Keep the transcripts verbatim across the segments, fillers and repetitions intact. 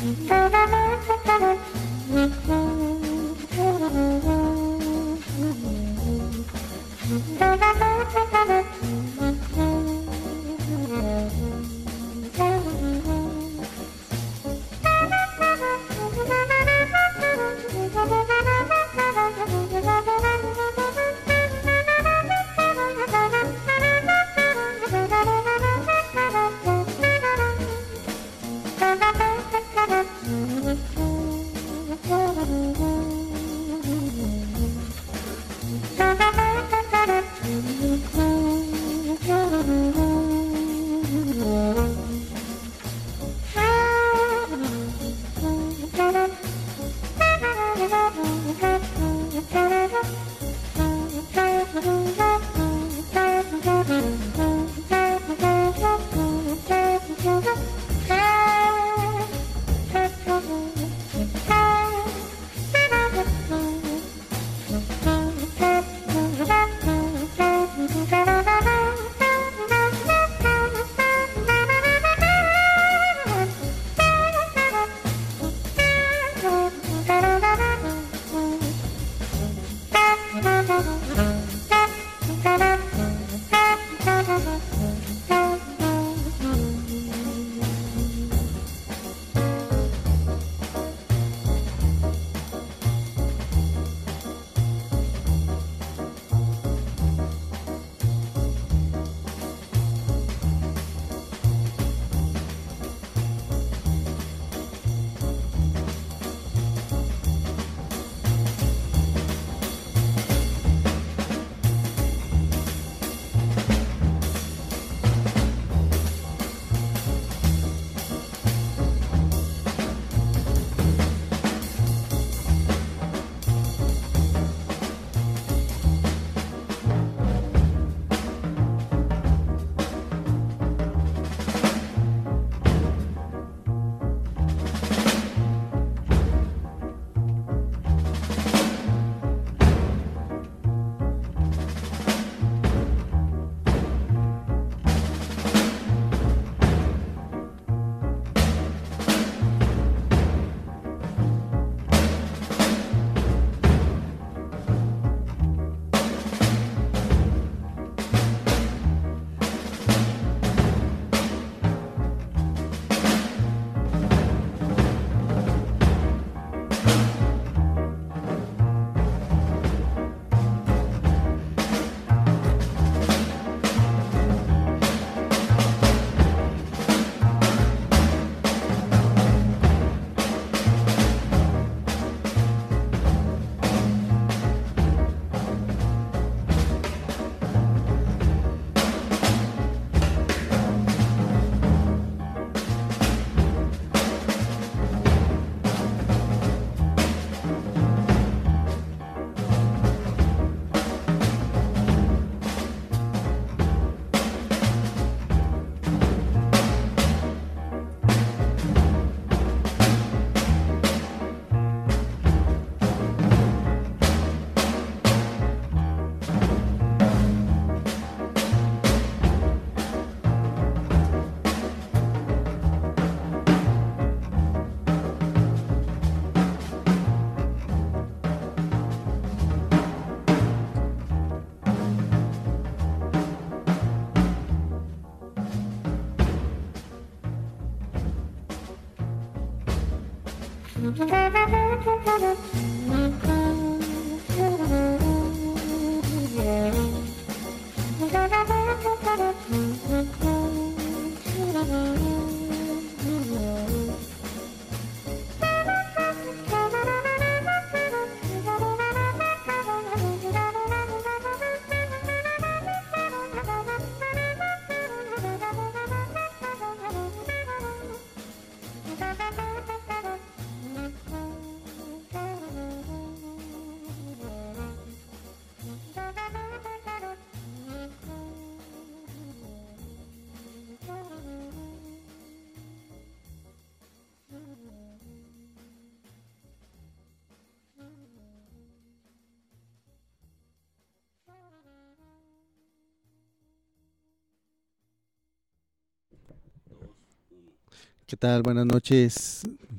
¿Qué tal? Buenas noches.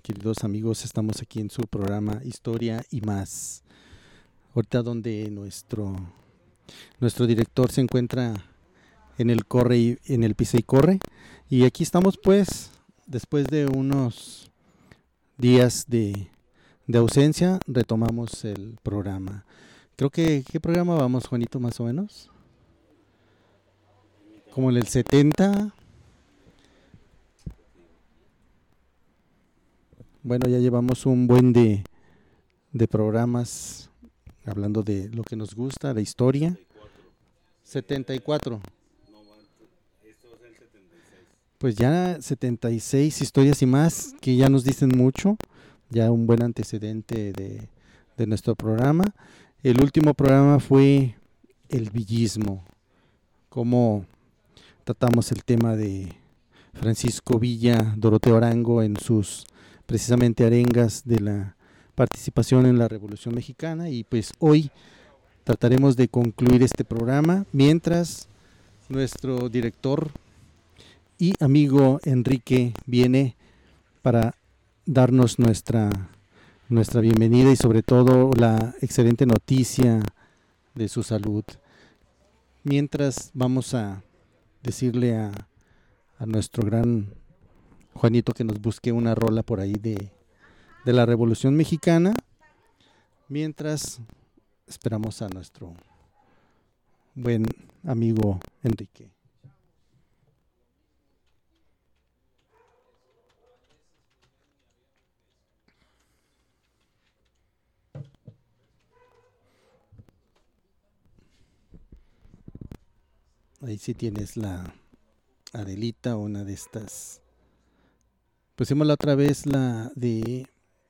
queridos amigos, estamos aquí en su programa Historia y Más. Ahorita donde nuestro, nuestro director se encuentra en el corre y, en el pisa y corre. Y aquí estamos pues, después de unos días de, de ausencia, retomamos el programa. Creo que, ¿qué programa vamos, Juanito, más o menos? Como en el setenta. Bueno, ya llevamos un buen de, de programas hablando de lo que nos gusta, la historia. setenta y cuatro. Pues ya setenta y seis historias y más que ya nos dicen mucho, ya un buen antecedente de, de nuestro programa. El último programa fue el villismo, cómo tratamos el tema de Francisco Villa, Doroteo Arango en sus precisamente arengas de la participación en la Revolución Mexicana, y pues hoy trataremos de concluir este programa mientras nuestro director y amigo Enrique viene para darnos nuestra, nuestra bienvenida y sobre todo la excelente noticia de su salud. Mientras vamos a decirle a, a nuestro gran Juanito que nos busque una rola por ahí de, de la Revolución Mexicana, mientras esperamos a nuestro buen amigo Enrique. Ahí sí tienes la Adelita, una de estas. Pusimos la otra vez la de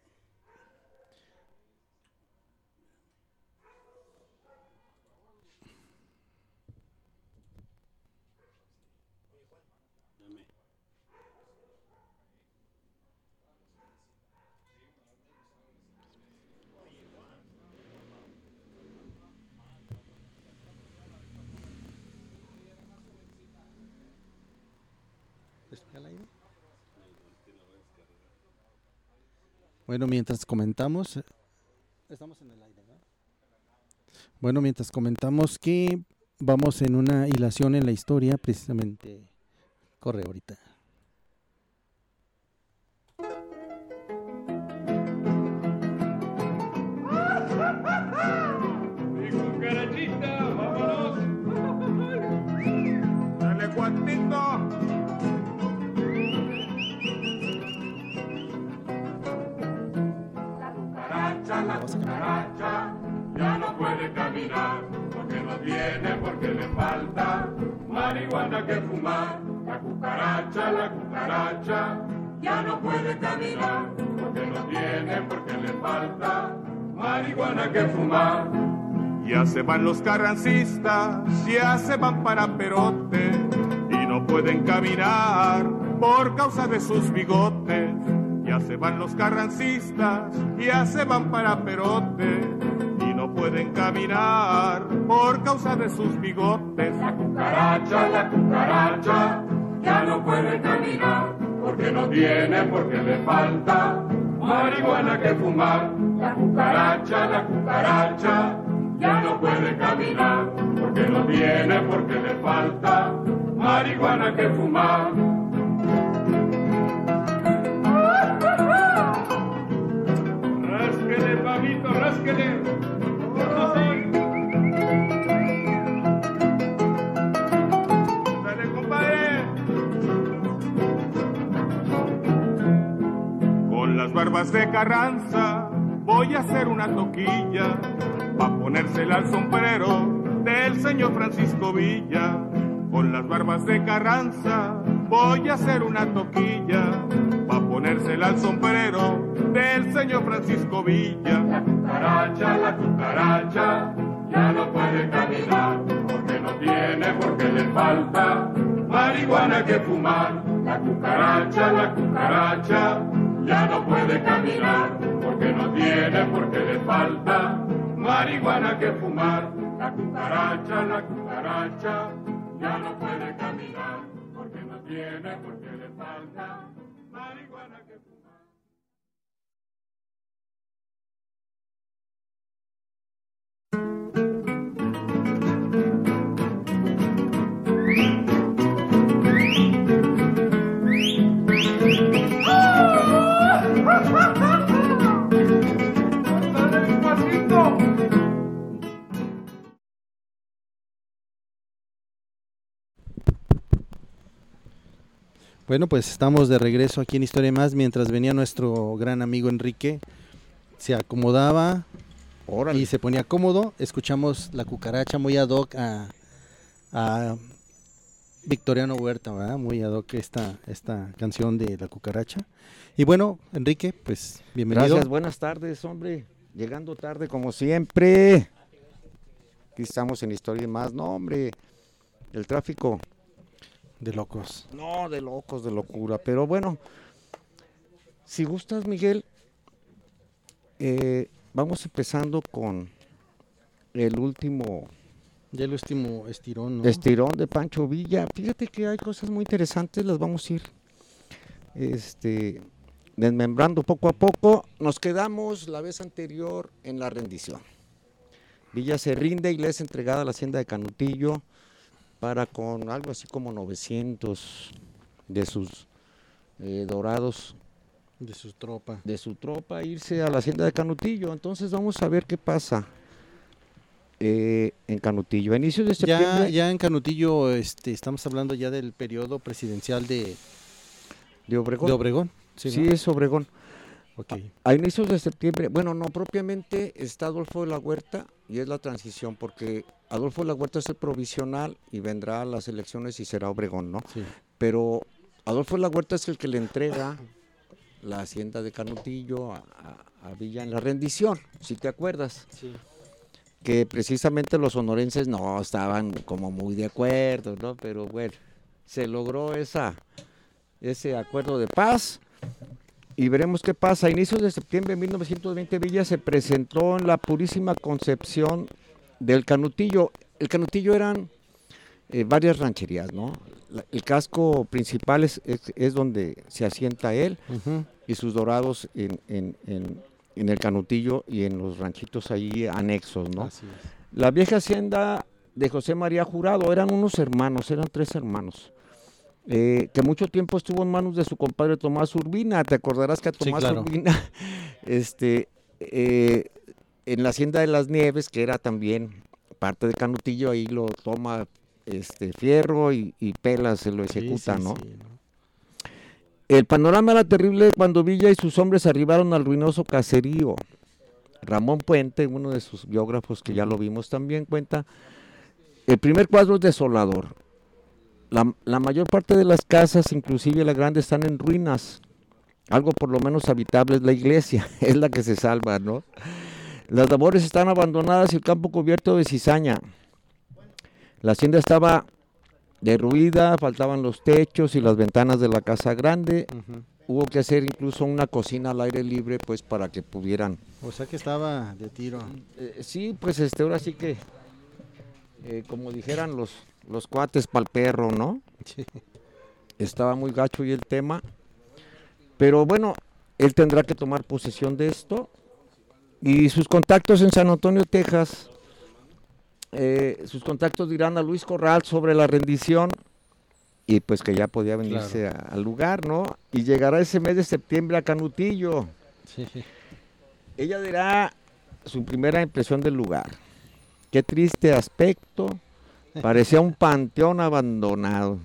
Bueno, mientras comentamos, estamos en el aire, ¿no? Bueno, mientras comentamos que vamos en una hilación en la historia, precisamente, corre ahorita. Mi cucarachita, vámonos. Dale, Juanito. La cucaracha ya no puede caminar porque no tiene, porque le falta marihuana que fumar. La cucaracha, la cucaracha ya no puede caminar porque no tiene, porque le falta marihuana que fumar. Ya se van los carrancistas, ya se van para Perote y no pueden caminar por causa de sus bigotes. Ya se van los carrancistas, ya se van para Perote y no pueden caminar por causa de sus bigotes. La cucaracha, la cucaracha ya no puede caminar porque no tiene, porque le falta marihuana que fumar. La cucaracha, la cucaracha ya no puede caminar porque no tiene, porque le falta marihuana que fumar. Rásquele, Pabito, rásquele. Dale, compadre. Con las barbas de Carranza voy a hacer una toquilla pa' ponérsela al sombrero del señor Francisco Villa. Con las barbas de Carranza voy a hacer una toquilla pa' ponérsela al sombrero del señor Francisco Villa. La cucaracha, la cucaracha ya no puede caminar porque no tiene, porque le falta marihuana que fumar. La cucaracha, la cucaracha ya no puede caminar porque no tiene, porque le falta marihuana que fumar. La cucaracha, la cucaracha ya no puede caminar porque no tiene, porque le falta marihuana que fumar. Bueno, pues estamos de regreso aquí en Historia Más. Mientras venía nuestro gran amigo Enrique, se acomodaba Órale. y se ponía cómodo. Escuchamos La Cucaracha, muy ad hoc a, a Victoriano Huerta, ¿verdad? Muy ad hoc esta, esta canción de La Cucaracha. Y bueno, Enrique, pues bienvenido. Gracias, buenas tardes, hombre. Llegando tarde como siempre. Aquí estamos en Historia Más. No, hombre, el tráfico. De locos. No, de locos, de locura. Pero bueno, si gustas, Miguel, eh, vamos empezando con el último Ya el último estirón, ¿no? estirón de Pancho Villa. Fíjate que hay cosas muy interesantes, las vamos a ir este, desmembrando poco a poco. Nos quedamos la vez anterior en la rendición. Villa se rinde y le es entregada a la hacienda de Canutillo para con algo así como novecientos de sus eh, dorados De su tropa. de su tropa irse a la hacienda de Canutillo. Entonces vamos a ver qué pasa eh, en Canutillo. A inicios de Ya, septiembre ya en Canutillo, este, estamos hablando ya del periodo presidencial de, de Obregón. de Obregón. Sí, Sí, ¿no? es Obregón. Ok. A inicios de septiembre, bueno, no propiamente está Adolfo de la Huerta y es la transición, porque Adolfo de la Huerta es el provisional y vendrá a las elecciones y será Obregón, ¿no? Sí. Pero Adolfo de la Huerta es el que le entrega la hacienda de Canutillo a, a, a Villa en la rendición, si te acuerdas, Sí. que precisamente los sonorenses no estaban como muy de acuerdo, ¿no? Pero bueno, se logró esa, ese acuerdo de paz. Y veremos qué pasa. A inicios de septiembre de mil novecientos veinte, Villa se presentó en la Purísima Concepción del Canutillo. El Canutillo eran eh, varias rancherías, ¿no? La, el casco principal es, es, es donde se asienta él Uh-huh. y sus dorados en, en, en, en el Canutillo y en los ranchitos ahí anexos, ¿no? Así es. La vieja hacienda de José María Jurado, eran unos hermanos, eran tres hermanos. Eh, que mucho tiempo estuvo en manos de su compadre Tomás Urbina. Te acordarás que a Sí, Tomás claro. Urbina, este, eh, en la hacienda de las Nieves, que era también parte de Canutillo, ahí lo toma este Fierro y, y Pela se lo ejecuta, Sí, sí, ¿no? sí, ¿no? El panorama era terrible cuando Villa y sus hombres arribaron al ruinoso caserío. Ramón Puente, uno de sus biógrafos, que ya lo vimos también, cuenta, el primer cuadro es desolador. La, la mayor parte de las casas, inclusive la grande, están en ruinas. Algo por lo menos habitable es la iglesia, es la que se salva, ¿no? Las labores están abandonadas y el campo cubierto de cizaña. La hacienda estaba derruida, faltaban los techos y las ventanas de la casa grande. Uh-huh. Hubo que hacer incluso una cocina al aire libre, pues para que pudieran. O sea que estaba de tiro. Eh, sí, pues este, ahora sí que, eh, como dijeran los, los cuates pa'l perro, ¿no? Sí. Estaba muy gacho y el tema, pero bueno, él tendrá que tomar posesión de esto y sus contactos en San Antonio, Texas, eh, sus contactos dirán a Luis Corral sobre la rendición y pues que ya podía venirse Claro. a- al lugar, ¿no? Y llegará ese mes de septiembre a Canutillo. Sí. Ella dirá su primera impresión del lugar. Qué triste aspecto, parecía un panteón abandonado.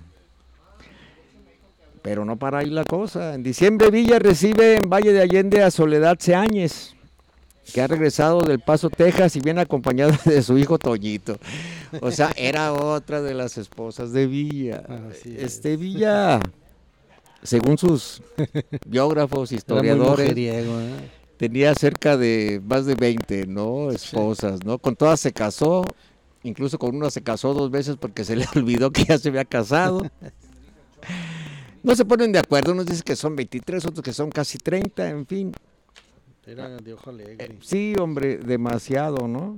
Pero no para ahí la cosa. En diciembre Villa recibe en Valle de Allende a Soledad Seáñez, que ha regresado del Paso, Texas, y viene acompañada de su hijo Toñito. O sea, era otra de las esposas de Villa. Así es. Este Villa, según sus biógrafos, Era muy historiadores, mujeriego, ¿eh? tenía cerca de más de veinte, ¿no? Esposas, ¿no? Con todas se casó, incluso con una se casó dos veces porque se le olvidó que ya se había casado. No se ponen de acuerdo, unos dicen que son veintitrés, otros que son casi treinta, en fin. Era de ojo alegre. Sí, hombre, demasiado, ¿no?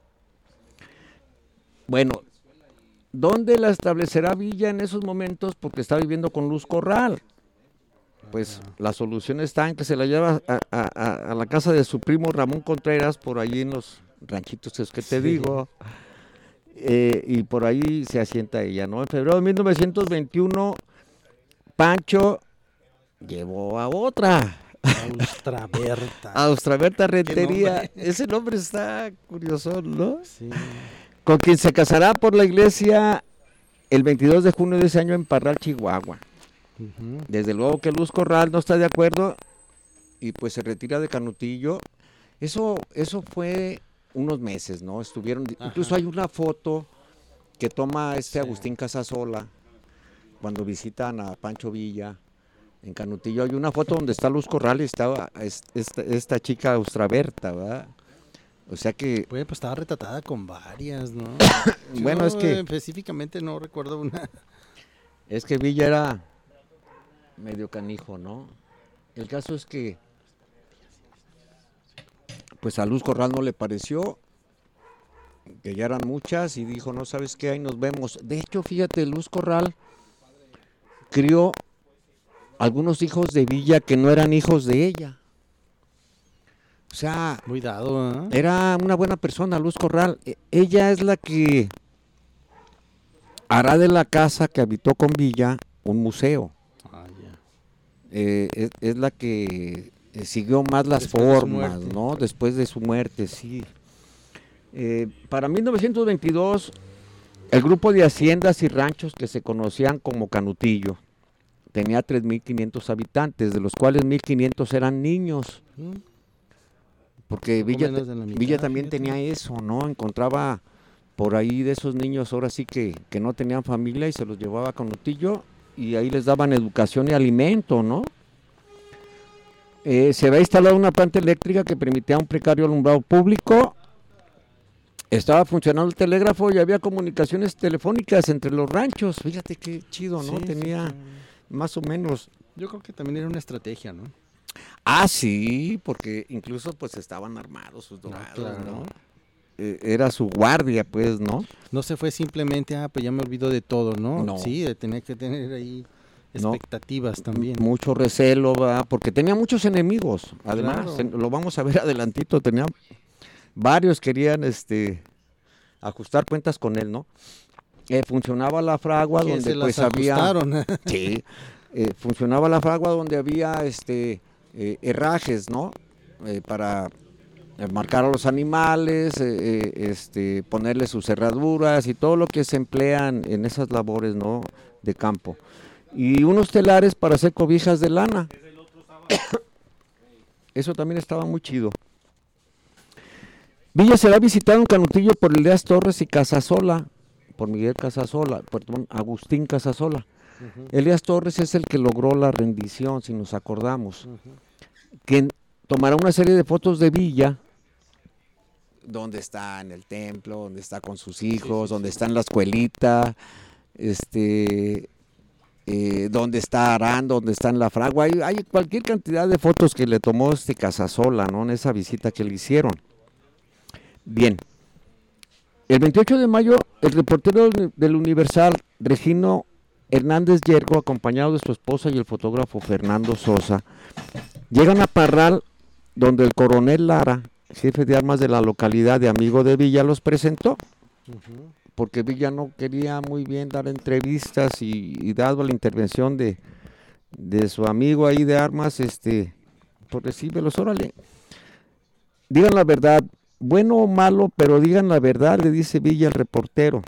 Bueno, ¿dónde la establecerá Villa en esos momentos? Porque está viviendo con Luz Corral. Pues Ajá. la solución está en que se la lleva a, a- a- a la casa de su primo Ramón Contreras, por allí en los ranchitos es que te Sí. digo, eh, y por ahí se asienta ella, ¿no? En febrero de mil novecientos veintiuno, Pancho llevó a otra, Austraberta. a Austraberta Rentería. nombre. Ese nombre está curioso, ¿no? Sí. Con quien se casará por la iglesia el veintidós de junio de ese año en Parral, Chihuahua. Ujú. Desde luego que Luz Corral no está de acuerdo y pues se retira de Canutillo. Eso, eso fue unos meses, ¿no? Estuvieron, Ajá. incluso hay una foto que toma este Sí. Agustín Casasola cuando visitan a Pancho Villa en Canutillo. Hay una foto donde está Luz Corral y está es- esta, esta chica Austraberta, ¿verdad? O sea que, Pues, pues estaba retratada con varias, ¿no? bueno, Yo, es que- eh, específicamente no recuerdo una. es que Villa era medio canijo, ¿no? El caso es que pues a Luz Corral no le pareció, que ya eran muchas, y dijo, no, ¿sabes qué? Ahí nos vemos. De hecho, fíjate, Luz Corral crió algunos hijos de Villa que no eran hijos de ella. O sea, Muy dado, ¿eh? era una buena persona, Luz Corral. E- Ella es la que hará de la casa que habitó con Villa un museo. Ah, ya. Eh, es, es la que eh, siguió más las Después de su formas, muerte. ¿no? Después de su muerte, sí. Eh, para mil novecientos veintidós, el grupo de haciendas y ranchos que se conocían como Canutillo tenía tres mil quinientos habitantes, de los cuales mil quinientos eran niños, Mm. porque Poco Villa, menos de la mitad, Villa también fíjate. tenía eso, ¿no? Encontraba por ahí de esos niños ahora sí que, que no tenían familia y se los llevaba a Canutillo y ahí les daban educación y alimento, ¿no? Eh, se había instalado una planta eléctrica que permitía un precario alumbrado público. Estaba funcionando el telégrafo y había comunicaciones telefónicas entre los ranchos. Fíjate qué chido, ¿no? Sí, sí, Tenía sí. más o menos. Yo creo que también era una estrategia, ¿no? Ah, sí, porque incluso pues estaban armados sus dorados, claro. ¿no? Eh, era su guardia, pues, ¿no? No se fue simplemente, ah, pues ya me olvido de todo, ¿no? No. Sí, de tener que tener ahí No. expectativas también. Mucho recelo, ¿verdad? Porque tenía muchos enemigos. Además, Claro. ten- lo vamos a ver adelantito, tenía varios querían este ajustar cuentas con él, ¿no? Eh, funcionaba la fragua Que donde se las pues había ajustaron. sí, eh, funcionaba la fragua donde había este eh, herrajes, ¿no? Eh, para eh, marcar a los animales, eh, eh, este, ponerle sus cerraduras y todo lo que se emplean en esas labores, ¿no? De campo. Y unos telares para hacer cobijas de lana. Eso también estaba muy chido. Villa será visitado en Canutillo por Elías Torres y Casasola, por Miguel Casasola, perdón, Agustín Casasola. Ujú, Elías Torres es el que logró la rendición, si nos acordamos, ujú. que tomará una serie de fotos de Villa, donde está en el templo, donde está con sus hijos, sí, donde sí. está en la escuelita, este, eh, donde está arando, donde está en la fragua. Hay, hay cualquier cantidad de fotos que le tomó este Casasola, ¿no? En esa visita que le hicieron. Bien. El veintiocho de mayo, el reportero del del Universal, Regino Hernández Yergo, acompañado de su esposa y el fotógrafo Fernando Sosa, llegan a Parral, donde el coronel Lara, jefe de armas de la localidad de amigo de Villa, los presentó, Ujú. porque Villa no quería muy bien dar entrevistas y, y dado la intervención de, de su amigo ahí de armas, este, pues recíbelos, órale. Digan la verdad, bueno o malo, pero digan la verdad, le dice Villa al reportero.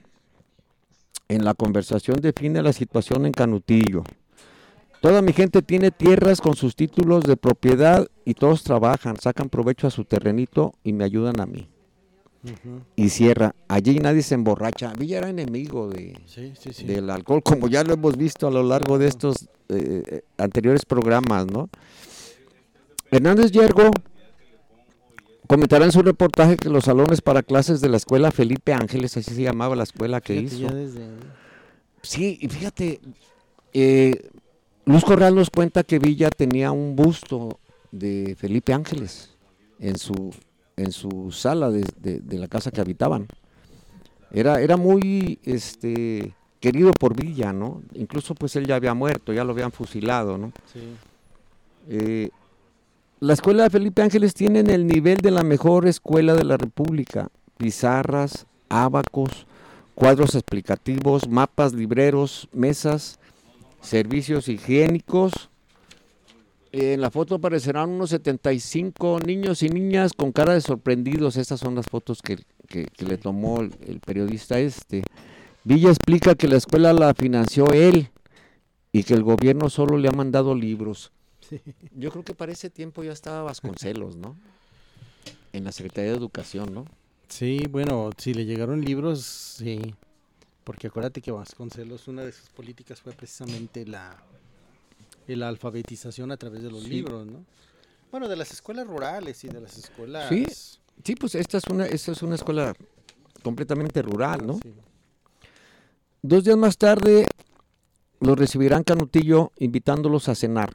En la conversación define la situación en Canutillo. Toda mi gente tiene tierras con sus títulos de propiedad y todos trabajan, sacan provecho a su terrenito y me ayudan a mí. Ujú. Y cierra, allí nadie se emborracha. Villa era enemigo de, Sí, sí, sí. del alcohol, como ya lo hemos visto a lo largo de estos eh, eh, anteriores programas, ¿no? Hernández Yergo comentará en su reportaje que los salones para clases de la escuela Felipe Ángeles, así se llamaba la escuela que Fíjate, hizo. ya desde ahí. Sí, y fíjate, eh, Luz Corral nos cuenta que Villa tenía un busto de Felipe Ángeles en su, en su sala de, de- de la casa que habitaban. Era, era muy este, querido por Villa, ¿no? Incluso pues él ya había muerto, ya lo habían fusilado, ¿no? Sí. Eh, la escuela de Felipe Ángeles tiene el nivel de la mejor escuela de la República. Pizarras, ábacos, cuadros explicativos, mapas, libreros, mesas, servicios higiénicos. Eh, en la foto aparecerán unos setenta y cinco niños y niñas con cara de sorprendidos. Estas son las fotos que, que- que le tomó el, el periodista este. Villa explica que la escuela la financió él y que el gobierno solo le ha mandado libros. Sí. Yo creo que para ese tiempo ya estaba Vasconcelos, ¿no? En la Secretaría de Educación, ¿no? Sí, bueno, si le llegaron libros, sí. Porque acuérdate que Vasconcelos, una de sus políticas fue precisamente la, la alfabetización a través de los Sí. libros, ¿no? Bueno, de las escuelas rurales y de las escuelas... Sí, sí, pues esta es una, esta es una escuela completamente rural, ¿no? Sí. Dos días más tarde los recibirán Canutillo invitándolos a cenar.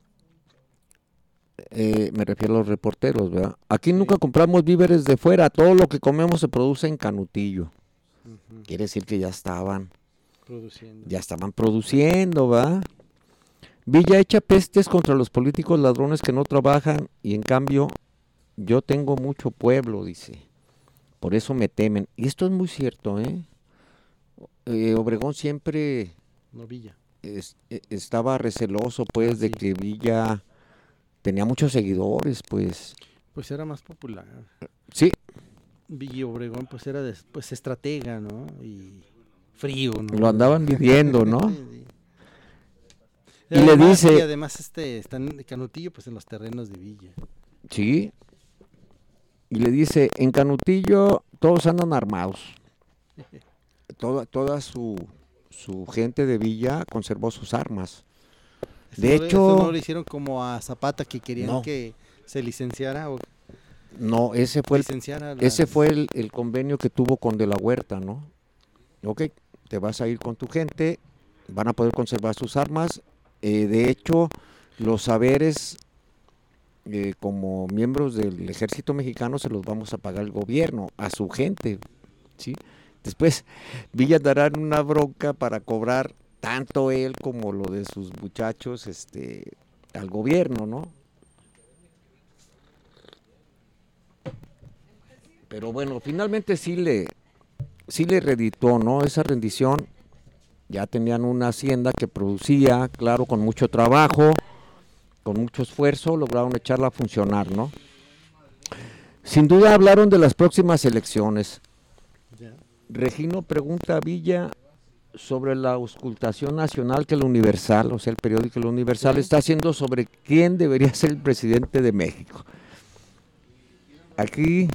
Eh, me refiero a los reporteros, ¿verdad? Aquí Sí. nunca compramos víveres de fuera, todo lo que comemos se produce en Canutillo. Ujú, Quiere decir que ya estaban, produciendo. ya estaban produciendo, ¿va? Villa echa pestes contra los políticos ladrones que no trabajan y en cambio yo tengo mucho pueblo, dice. Por eso me temen. Y esto es muy cierto, ¿eh? Eh, Obregón siempre No, Villa. es- e- estaba receloso, pues, Ah, de sí. que Villa tenía muchos seguidores, pues. Pues era más popular. Sí, Villa Obregón, pues era de- pues estratega, ¿no? Y frío, ¿no? lo andaban viviendo, ¿no? Sí. Y le Además- dice- Y además este, están en Canutillo, pues en los terrenos de Villa. Sí. Y le dice, en Canutillo todos andan armados. Toda, toda su, su gente de Villa conservó sus armas. Eso De no le- hecho- eso no lo hicieron como a Zapata, que querían No. que se licenciara o No, ese fue el, licenciara ese las- fue el, el convenio que tuvo con De la Huerta, ¿no? Ok, te vas a ir con tu gente, van a poder conservar sus armas. Eh, de hecho, los saberes eh, como miembros del ejército mexicano se los vamos a pagar el gobierno, a su gente, ¿sí? Después, Villa dará una bronca para cobrar tanto él como lo de sus muchachos este, al gobierno, ¿no? Pero bueno, finalmente sí le, sí le reditó, ¿no? Esa rendición. Ya tenían una hacienda que producía, claro, con mucho trabajo, con mucho esfuerzo, lograron echarla a funcionar, ¿no? Sin duda hablaron de las próximas elecciones. Ya. Regino pregunta a Villa sobre la auscultación nacional que el Universal, o sea, el periódico El Universal, Sí. está haciendo sobre quién debería ser el presidente de México. Aquí,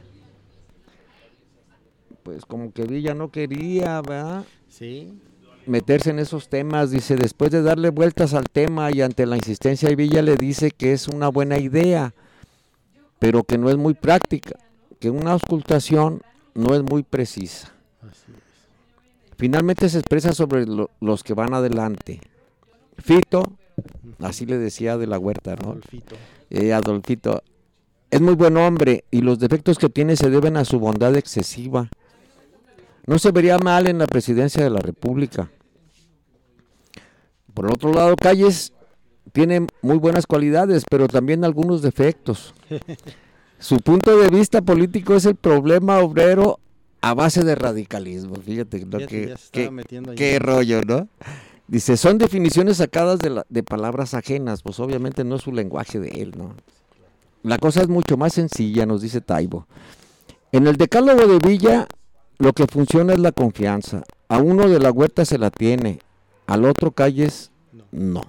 pues como que Villa no quería, ¿verdad?, Sí. meterse en esos temas. Dice, después de darle vueltas al tema y ante la insistencia de Villa le dice que es una buena idea, pero que no es muy práctica, que una auscultación no es muy precisa. Así es. Finalmente se expresa sobre lo- los que van adelante. Fito, así le decía De la Huerta, ¿no? Adolfito. Eh, Adolfito, es muy buen hombre y los defectos que tiene se deben a su bondad excesiva. No se vería mal en la presidencia de la República. Por el otro lado, Calles tiene muy buenas cualidades, pero también algunos defectos. Su punto de vista político es el problema obrero a base de radicalismo. Fíjate, ¿no? Fíjate, Qué, ya se estaba qué- metiendo ahí. qué rollo, ¿no? Dice, son definiciones sacadas de, la- de palabras ajenas, pues obviamente no es su lenguaje de él, ¿no? La cosa es mucho más sencilla, nos dice Taibo. En el decálogo de Villa, lo que funciona es la confianza. A uno de la Huerta se la tiene, al otro Calles, No. no.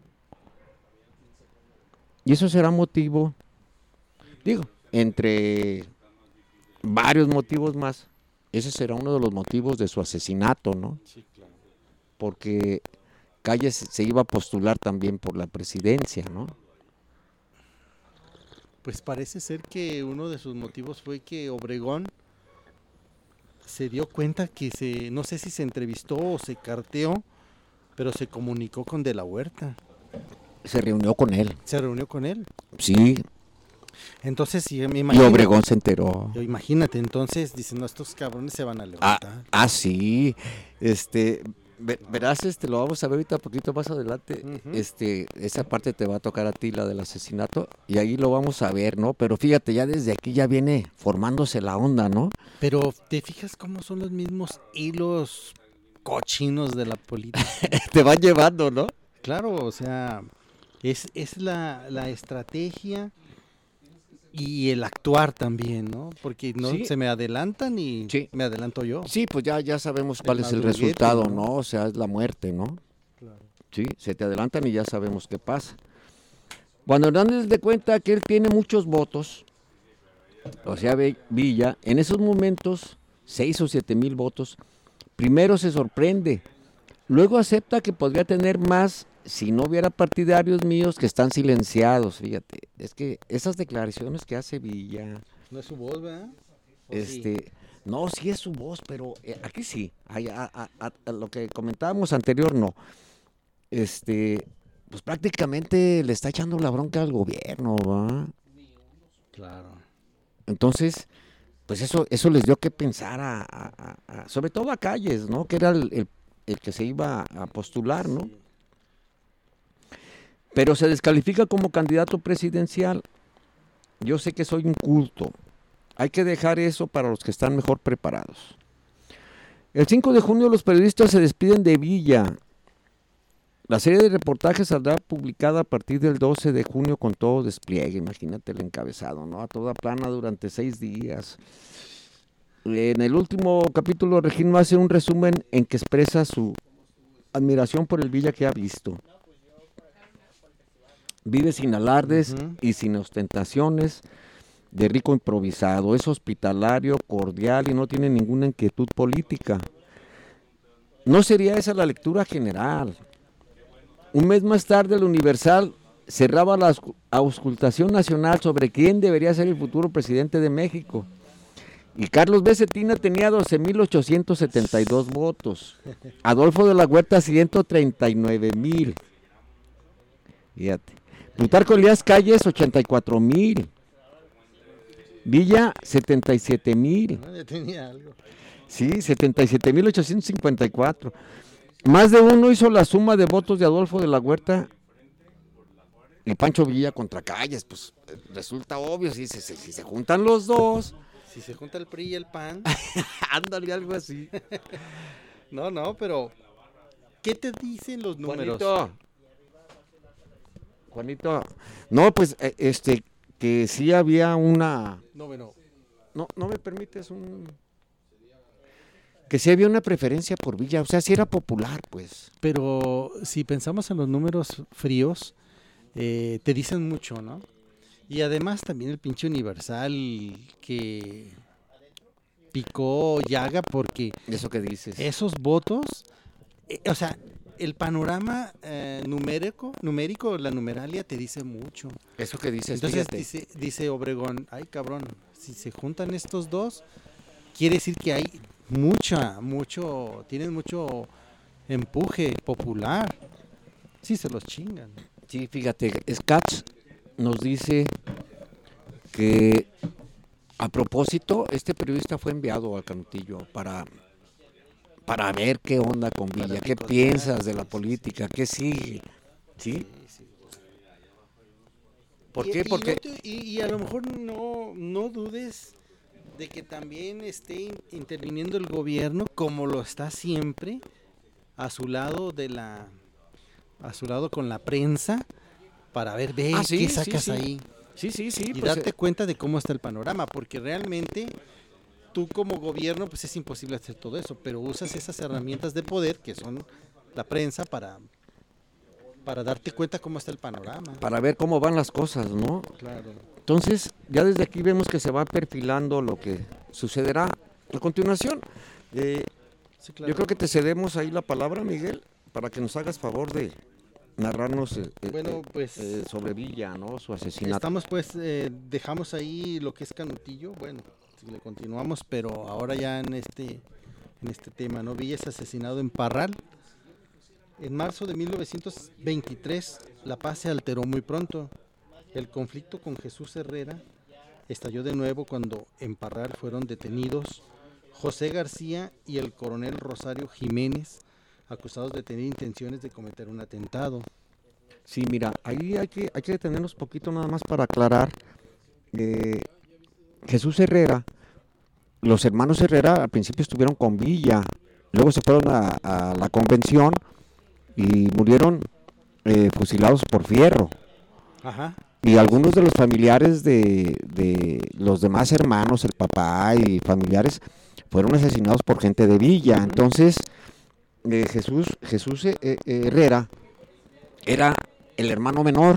Y eso será motivo, digo, entre varios motivos más, ese será uno de los motivos de su asesinato, ¿no? Sí, claro. Porque Calles se iba a postular también por la presidencia, ¿no? Pues parece ser que uno de sus motivos fue que Obregón se dio cuenta que se, no sé si se entrevistó o se carteó, pero se comunicó con De la Huerta. Se reunió con él, Se reunió con él. sí, Entonces, sí, me y imagino. Obregón se enteró. Imagínate, entonces dicen, no, estos cabrones se van a Ah, levantar. ah, sí, este, ve- verás, este, lo vamos a ver ahorita un poquito más adelante, Ujú. este, esa parte te va a tocar a ti, la del asesinato, y ahí lo vamos a ver, ¿no? Pero fíjate, ya desde aquí ya viene formándose la onda, ¿no? Pero te fijas cómo son los mismos hilos cochinos de la política. Te van llevando, ¿no? Claro, o sea, es, es la, la estrategia y el actuar también, ¿no? Porque no Sí. se me adelantan y Sí. me adelanto yo. Sí, pues ya, ya sabemos cuál El es el madruguete, resultado, ¿no? ¿no? O sea, es la muerte, ¿no? Claro. ¿sí? Se te adelantan y ya sabemos qué pasa. Cuando Hernández de cuenta que él tiene muchos votos, o sea, Villa, en esos momentos, seis o siete mil votos, primero se sorprende, luego acepta que podría tener más si no hubiera partidarios míos que están silenciados, fíjate, es que esas declaraciones que hace Villa... No es su voz, ¿verdad? Este, sí. No, sí es su voz, pero eh, aquí sí, hay, a, a, a, a lo que comentábamos anterior, no. Este, pues prácticamente le está echando la bronca al gobierno, ¿va? Claro. Entonces, pues eso, eso les dio que pensar a, a, a, sobre todo a Calles, ¿no? Que era el, el, el que se iba a postular, ¿no? Sí. Pero se descalifica como candidato presidencial. Yo sé que soy inculto. Hay que dejar eso para los que están mejor preparados. El cinco de junio los periodistas se despiden de Villa. La serie de reportajes saldrá publicada a partir del doce de junio con todo despliegue. Imagínate el encabezado, ¿no? A toda plana durante seis días. En el último capítulo, Regino hace un resumen en que expresa su admiración por el Villa que ha visto. Vive sin alardes uh-huh. y sin ostentaciones, de rico improvisado, es hospitalario, cordial y no tiene ninguna inquietud política. No sería esa la lectura general. Un mes más tarde, el Universal cerraba la auscultación nacional sobre quién debería ser el futuro presidente de México. Y Carlos B. Cetina tenía doce mil ochocientos setenta y dos votos. Adolfo de la Huerta, ciento treinta y nueve mil. Fíjate. Plutarco Elías Calles, ochenta y cuatro mil. Villa, setenta y siete mil. No, ya tenía algo. Sí, setenta y siete mil ochocientos cincuenta y cuatro. Más de uno hizo la suma de votos de Adolfo de la Huerta y Pancho Villa contra Calles. Pues resulta obvio, si se, si se juntan los dos. Si se junta el P R I y el P A N. Ándale, algo así. No, no, pero ¿qué te dicen los números? Juanito. Juanito. No, pues, este, que sí había una... No, bueno. No, no me permites un... Que sí había una preferencia por Villa, o sea, sí era popular, pues. Pero si pensamos en los números fríos, eh, te dicen mucho, ¿no? Y además también el pinche Universal que picó llaga porque... Eso que dices. Esos votos, eh, o sea, el panorama eh, numérico, numérico, la numeralia te dice mucho. Eso que dices, entonces fíjate. dice, dice Obregón, ay cabrón, si se juntan estos dos, quiere decir que hay mucha, mucho, tienen mucho empuje popular. Sí, se los chingan. Sí, fíjate, Scatz nos dice que a propósito, este periodista fue enviado al Canutillo para, para ver qué onda con Villa, qué piensas de la política, qué sigue, ¿sí? ¿Por y, qué? Y, Porque... no te, y, y a lo mejor no, no dudes de que también esté interviniendo el gobierno, como lo está siempre, a su lado de la, a su lado con la prensa, para ver, ve, ah, sí, qué sacas sí, sí. ahí. Sí, sí, sí. Y pues, darte eh... cuenta de cómo está el panorama, porque realmente tú como gobierno pues es imposible hacer todo eso, pero usas esas herramientas de poder que son la prensa para, para darte cuenta cómo está el panorama. Para ver cómo van las cosas, ¿no? Claro. Entonces, ya desde aquí vemos que se va perfilando lo que sucederá a continuación. Eh, sí, claro. Yo creo que te cedemos ahí la palabra, Miguel, para que nos hagas favor de narrarnos eh, bueno, pues, eh, sobre Villa, ¿no? Su asesinato. Estamos pues, eh, dejamos ahí lo que es Canutillo, bueno, si le continuamos, pero ahora ya en este, en este tema, ¿no? Villa es asesinado en Parral. En marzo de mil novecientos veintitrés, la paz se alteró muy pronto. El conflicto con Jesús Herrera estalló de nuevo cuando en Parral fueron detenidos José García y el coronel Rosario Jiménez, acusados de tener intenciones de cometer un atentado. Sí, mira, ahí hay que, hay que detenernos poquito nada más para aclarar. Eh, Jesús Herrera, los hermanos Herrera al principio estuvieron con Villa, luego se fueron a, a la convención y murieron eh, fusilados por Fierro. Ajá. Y algunos de los familiares de, de los demás hermanos, el papá y familiares, fueron asesinados por gente de Villa. Entonces, eh, Jesús, Jesús eh, eh, Herrera era el hermano menor.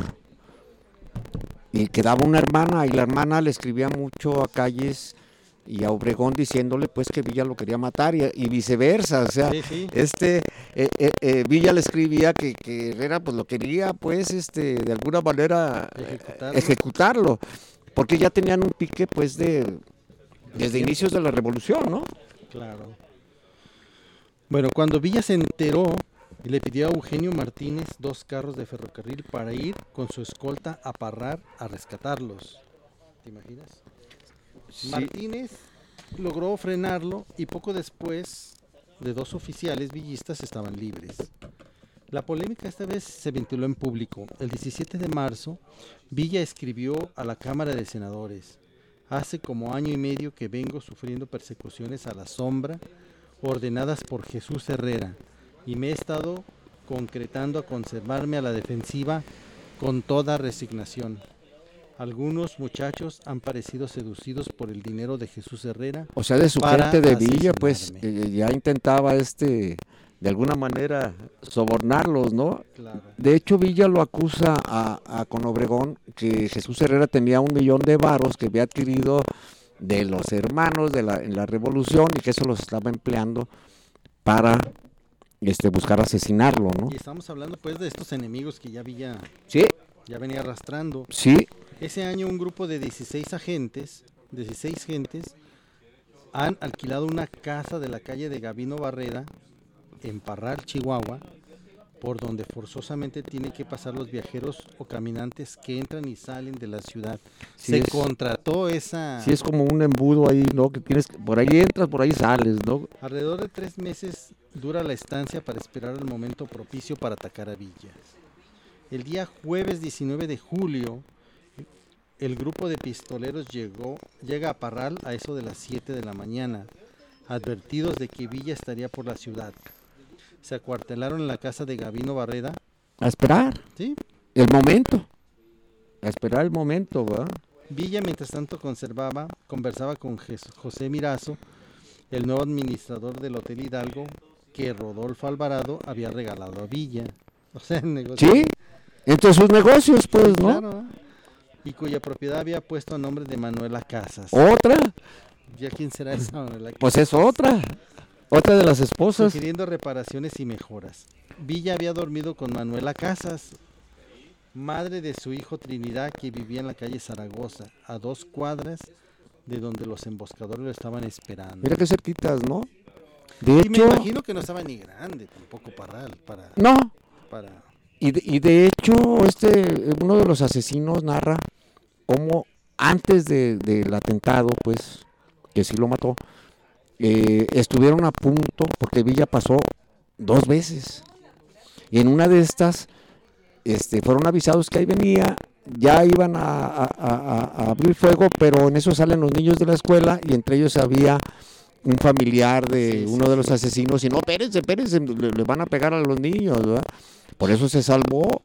Y quedaba una hermana, y la hermana le escribía mucho a Calles y a Obregón diciéndole pues que Villa lo quería matar y, y viceversa, o sea, Sí, sí. este eh, eh, eh, Villa le escribía que, que Herrera pues lo quería pues este de alguna manera Ejecutarlo. ejecutarlo, porque ya tenían un pique pues de desde inicios de la revolución, ¿no? Claro. Bueno, cuando Villa se enteró, le pidió a Eugenio Martínez dos carros de ferrocarril para ir con su escolta a Parral a rescatarlos. ¿Te imaginas? Sí. Martínez logró frenarlo y poco después de dos oficiales villistas estaban libres. La polémica esta vez se ventiló en público. El diecisiete de marzo, Villa escribió a la Cámara de Senadores: hace como año y medio que vengo sufriendo persecuciones a la sombra ordenadas por Jesús Herrera y me he estado concretando a conservarme a la defensiva con toda resignación. Algunos muchachos han parecido seducidos por el dinero de Jesús Herrera. O sea, de su para gente de Villa, pues asesinarme. eh, ya intentaba este de alguna manera sobornarlos, ¿no? Claro. De hecho, Villa lo acusa a, a con Obregón que Jesús Herrera tenía un millón de varos que había adquirido de los hermanos de la, en la revolución y que eso los estaba empleando para este buscar asesinarlo, ¿no? Y estamos hablando pues de estos enemigos que ya Villa Sí, ya venía arrastrando. sí, Ese año un grupo de dieciséis agentes, dieciséis gentes, han alquilado una casa de la calle de Gabino Barrera, en Parral, Chihuahua, por donde forzosamente tienen que pasar los viajeros o caminantes que entran y salen de la ciudad. Sí Se es- contrató esa... sí es como un embudo ahí, ¿no? Que tienes, que- por ahí entras, por ahí sales, ¿no? Alrededor de tres meses dura la estancia para esperar el momento propicio para atacar a Villa. El día jueves diecinueve de julio, el grupo de pistoleros llegó, llega a Parral a eso de las siete de la mañana, advertidos de que Villa estaría por la ciudad. Se acuartelaron en la casa de Gabino Barrera, A esperar ¿sí? el momento, a esperar el momento, ¿verdad? Villa, mientras tanto, conservaba, conversaba con Jes- José Mirazo, el nuevo administrador del Hotel Hidalgo, que Rodolfo Alvarado había regalado a Villa. O sea, el negocio. Sí, entre sus negocios, pues, ¿no? Claro, ¿eh? Y cuya propiedad había puesto a nombre de Manuela Casas. Otra, ¿Ya quién será esa Manuela Casas? pues es otra, otra de las esposas. Sugiriendo reparaciones y mejoras. Villa había dormido con Manuela Casas, madre de su hijo Trinidad, que vivía en la calle Zaragoza, a dos cuadras de donde los emboscadores lo estaban esperando. Mira qué cerquitas, ¿no? De Y me hecho, imagino que no estaba ni grande, tampoco Parral, para... no, para... y de, y de hecho, este, uno de los asesinos narra cómo antes de, del atentado, pues, que sí lo mató, eh, estuvieron a punto, porque Villa pasó dos veces, y en una de estas, este, fueron avisados que ahí venía, ya iban a, a- a- a abrir fuego, pero en eso salen los niños de la escuela, y entre ellos había un familiar de Sí, sí, uno de los sí. asesinos, y no, espérense, espérense, le, le van a pegar a los niños, ¿verdad? Por eso se salvó.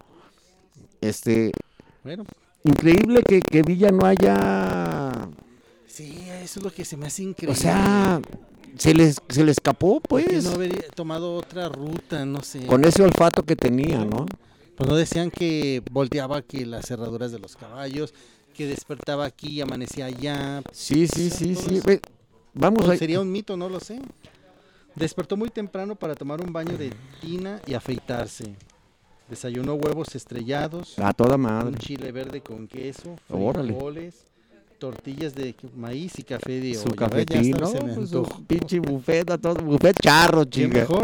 Este, Bueno, increíble que, que Villa no haya, sí, eso es lo que se me hace increíble. o sea, se les, se le escapó, ¿Por qué pues, no haber tomado otra ruta? No sé. con ese olfato que tenía, ¿no? Pues no decían que volteaba aquí las cerraduras de los caballos, que despertaba aquí y amanecía allá. Sí, sí, O sea, sí, todo sí. eso. ve, Vamos O a... sería un mito, no lo sé. Despertó muy temprano para tomar un baño de tina y afeitarse. Desayunó huevos estrellados, A toda un madre. chile verde con queso, Órale. frijoles, tortillas de maíz y café de Su olla. ¿Ves? Ya hasta cafetino, se me pues, su antojó. pinche buffet, a todo, buffet charro, ¿Qué chica. mejor?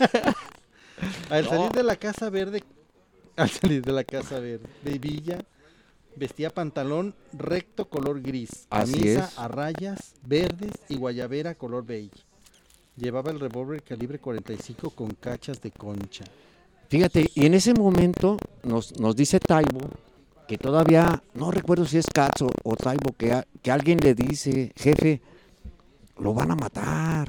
Al No. salir de la casa verde, al salir de la casa verde de Villa, vestía pantalón recto color gris, Así camisa es. a rayas verdes y guayabera color beige. Llevaba el revólver calibre cuarenta y cinco con cachas de concha. Fíjate, y en ese momento nos, nos dice Taibo que todavía, no recuerdo si es Katz o, o Taibo, que, a- que alguien le dice, jefe, lo van a matar.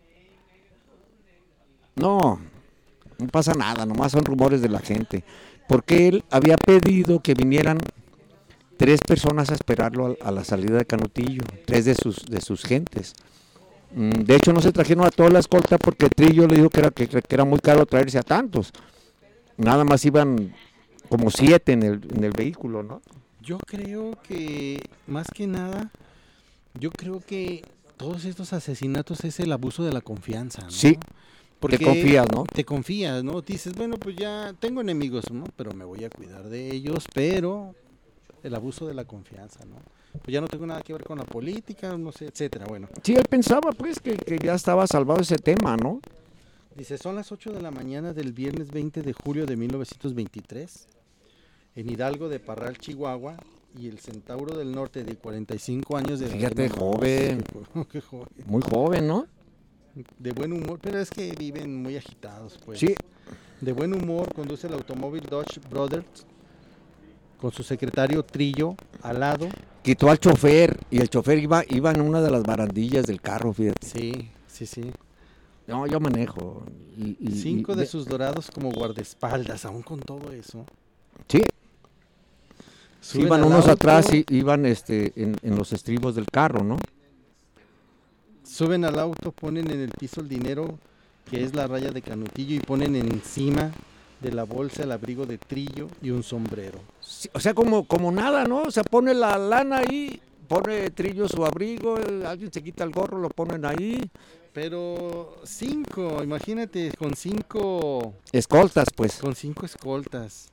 No, no pasa nada, nomás son rumores de la gente. Porque él había pedido que vinieran tres personas a esperarlo a, a la salida de Canutillo, tres de sus, de sus gentes. Mm, De hecho, no se trajeron a toda la escolta porque Trillo le dijo que era, que, que era muy caro traerse a tantos. Nada más iban como siete en el, en el vehículo, ¿no? Yo creo que, más que nada, yo creo que todos estos asesinatos es el abuso de la confianza, ¿no? Sí, Porque te confías, ¿no? Te confías, ¿no? Dices, bueno, pues ya tengo enemigos, ¿no? Pero me voy a cuidar de ellos, pero el abuso de la confianza, ¿no? Pues ya no tengo nada que ver con la política, no sé, etcétera, bueno. Sí, él pensaba, pues, que, que ya estaba salvado ese tema, ¿no? Dice, son las ocho de la mañana del viernes veinte de julio de mil novecientos veintitrés, en Hidalgo de Parral, Chihuahua, y el Centauro del Norte de cuarenta y cinco años de edad. Fíjate, joven. Qué joven. Muy joven, ¿no? De buen humor, pero es que viven muy agitados, pues. Sí. De buen humor conduce el automóvil Dodge Brothers con su secretario Trillo al lado. Quitó al chofer y el chofer iba, iba en una de las barandillas del carro, fíjate. Sí, sí, sí. No, yo manejo. Y, y, Cinco y, de sus dorados como guardaespaldas, aún con todo eso. Sí. Suben Iban al unos auto, atrás y iban este, en, en los estribos del carro, ¿no? Suben al auto, ponen en el piso el dinero, que es la raya de Canutillo, y ponen encima de la bolsa el abrigo de Trillo y un sombrero. Sí, o sea, como, como nada, ¿no? O sea, pone la lana ahí, pone Trillo su abrigo, alguien se quita el gorro, lo ponen ahí. Pero cinco, imagínate, con cinco... Escoltas, pues. Con cinco escoltas.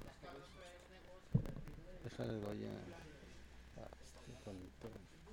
Déjale, doy a... a este Juanito.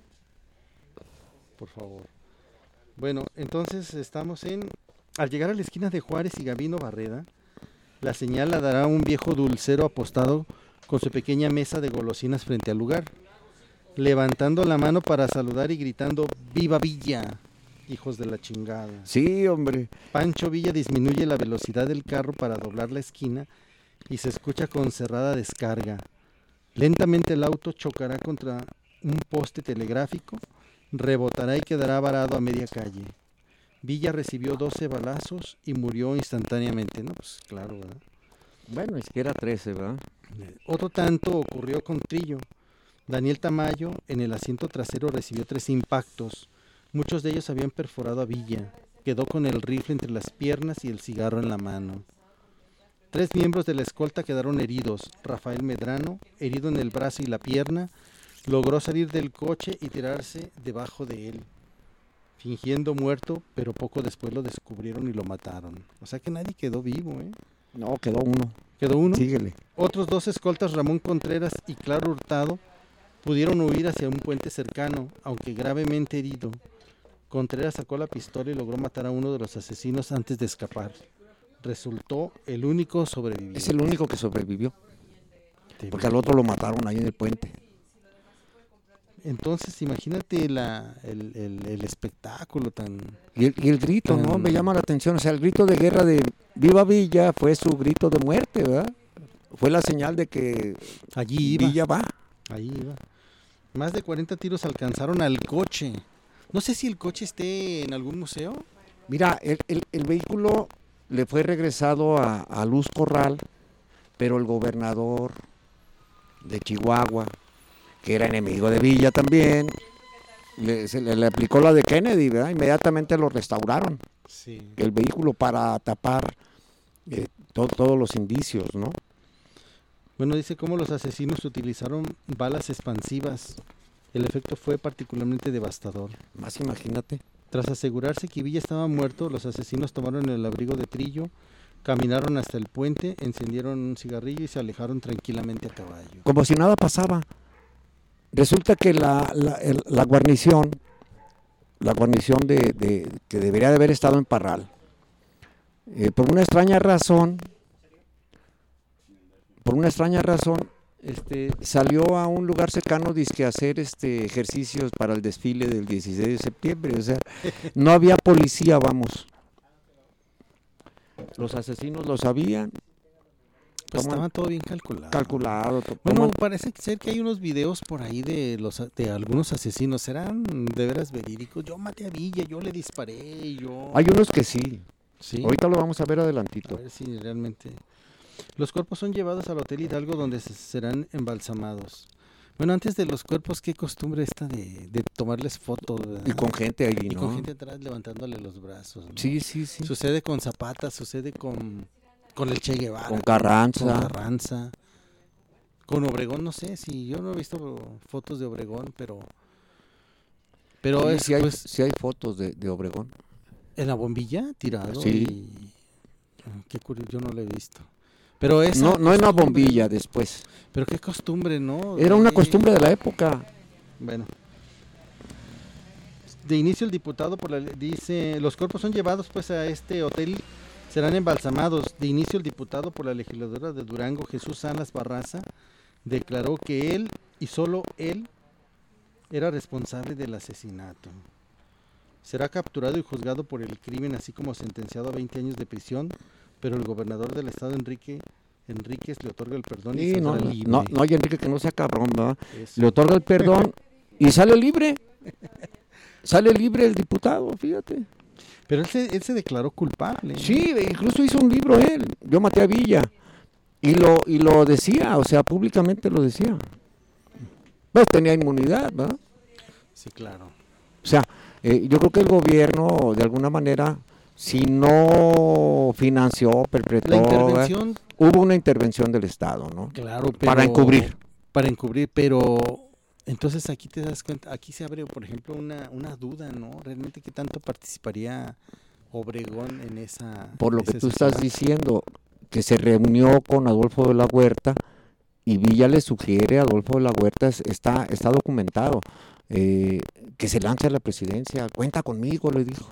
Por favor. Bueno, entonces estamos en... Al llegar a la esquina de Juárez y Gavino Barreda, la señal la dará un viejo dulcero apostado con su pequeña mesa de golosinas frente al lugar, levantando la mano para saludar y gritando ¡Viva Villa! Hijos de la chingada. Sí, hombre. Pancho Villa disminuye la velocidad del carro para doblar la esquina y se escucha con cerrada descarga. Lentamente el auto chocará contra un poste telegráfico, rebotará y quedará varado a media calle. Villa recibió doce balazos y murió instantáneamente, ¿no? Pues claro, ¿verdad? Bueno, ni siquiera trece, ¿verdad? Otro tanto ocurrió con Trillo. Daniel Tamayo en el asiento trasero recibió tres impactos. Muchos de ellos habían perforado a Villa. Quedó con el rifle entre las piernas y el cigarro en la mano. Tres miembros de la escolta quedaron heridos. Rafael Medrano, herido en el brazo y la pierna, logró salir del coche y tirarse debajo de él, fingiendo muerto, pero poco después lo descubrieron y lo mataron. O sea que nadie quedó vivo, ¿eh? No, quedó uno. Quedó uno. Síguele. Otros dos escoltas, Ramón Contreras y Claro Hurtado, pudieron huir hacia un puente cercano, aunque gravemente herido. Contreras sacó la pistola y logró matar a uno de los asesinos antes de escapar. Resultó el único sobreviviente. Es el único que sobrevivió. Te Porque al otro lo mataron ahí en el puente. Entonces, imagínate la, el, el, el espectáculo tan... Y el, y el grito, ¿no? tan- Me llama la atención. O sea, el grito de guerra de Viva Villa fue su grito de muerte, ¿verdad? Fue la señal de que Allí iba, Villa va. ahí iba. Más de cuarenta tiros alcanzaron al coche. No sé si el coche esté en algún museo. Mira, el, el, el vehículo le fue regresado a, a Luz Corral, pero el gobernador de Chihuahua, que era enemigo de Villa también, le, se le, le aplicó la de Kennedy, ¿verdad? Inmediatamente lo restauraron, Sí. el vehículo, para tapar eh, to- todos los indicios, ¿no? Bueno, dice cómo los asesinos utilizaron balas expansivas. El efecto fue particularmente devastador. Más imagínate. Tras asegurarse que Villa estaba muerto, los asesinos tomaron el abrigo de Trillo, caminaron hasta el puente, encendieron un cigarrillo y se alejaron tranquilamente a caballo. Como si nada pasaba. Resulta que la, la, el- la guarnición, la guarnición de, de- que debería de haber estado en Parral, eh, por una extraña razón, por una extraña razón, este, salió a un lugar cercano dizque a hacer este ejercicios para el desfile del dieciséis de septiembre. O sea, no había policía, vamos. Los asesinos lo sabían, Pues toman- estaba todo bien calculado. calculado. to- Bueno, toman- parece ser que hay unos videos por ahí de los de algunos asesinos. ¿Serán de veras verídicos? Yo maté a Villa, yo le disparé, yo... Hay unos que sí. Sí. Ahorita lo vamos a ver A adelantito. ver si realmente... Los cuerpos son llevados al Hotel Hidalgo donde se- serán embalsamados. Bueno, antes de los cuerpos, qué costumbre esta de, de tomarles fotos, ¿verdad? Y con gente ahí, Y ¿no? con gente atrás levantándole los brazos, ¿no? Sí, sí, sí. Sucede con Zapata, sucede con Con el Che Guevara. Con Carranza. Con Carranza. Con Obregón, no sé, si yo no he visto fotos de Obregón, pero... Pero Sí, es, sí hay, pues, sí hay fotos de, de Obregón. en la bombilla, tirado. Sí. Y... Qué curioso, yo no lo he visto. Pero esa No, no en la costumbre- bombilla, después. Pero qué costumbre, ¿no? Era una De- costumbre de la época. Bueno. De inicio el diputado por la, dice, los cuerpos son llevados pues a este hotel, serán embalsamados. De inicio el diputado por la legisladora de Durango, Jesús Salas Barraza, declaró que él y solo él era responsable del asesinato. Será capturado y juzgado por el crimen, así como sentenciado a veinte años de prisión, pero el gobernador del estado, Enrique Enríquez, le otorga el perdón y Sí, no, saldrá libre. no, no hay Enrique que no sea cabrón, ¿verdad? Eso. Le otorga el perdón y sale libre. Sale libre el diputado, fíjate. Pero él se, él se declaró culpable. Sí, incluso hizo un libro él, Yo maté a Villa. Y lo, y lo decía, o sea, públicamente lo decía. Pues tenía inmunidad, ¿verdad? Sí, claro. O sea, eh, yo creo que el gobierno, de alguna manera, si no financió, perpetró, La ¿verdad? intervención, Hubo una intervención del Estado, ¿no? claro, pero... Para encubrir. Para encubrir, pero... Entonces aquí te das cuenta, aquí se abre, por ejemplo, una, una duda, ¿no? Realmente, ¿qué tanto participaría Obregón en esa... Por lo ese que tú estás asesinato? diciendo, que se reunió con Adolfo de la Huerta y Villa le sugiere a Adolfo de la Huerta, es- está, está documentado, eh, que se lance a la presidencia, cuenta conmigo, le dijo.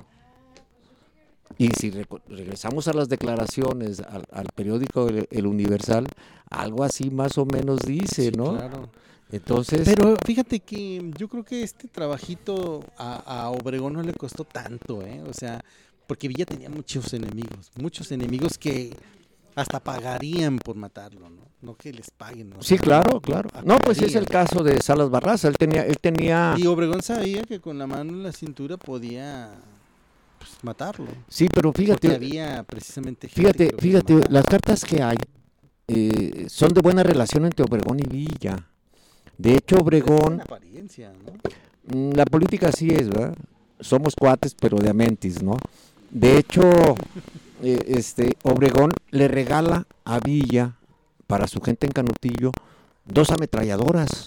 Y si reco- regresamos a las declaraciones, al, al periódico El, El Universal, algo así más o menos dice, Sí, ¿no? claro. Entonces, Pero fíjate que yo creo que este trabajito a, a Obregón no le costó tanto, ¿eh? O sea, porque Villa tenía muchos enemigos, muchos enemigos que hasta pagarían por matarlo, ¿no? No que les paguen, ¿no? sí, claro, claro. No, pues es el Pagarían. caso de Salas Barraza, él tenía, él tenía, Y Obregón sabía que con la mano en la cintura podía pues, matarlo. sí, pero Porque fíjate, había precisamente gente fíjate, que lo quería fíjate, matar. las cartas que hay eh, son de buena relación entre Obregón y Villa. De hecho, Es Obregón, en apariencia, ¿no? mm, la política así es, ¿verdad? Somos cuates, pero de amentis, ¿no? De hecho, eh, este, Obregón le regala a Villa, para su gente en Canutillo, dos ametralladoras.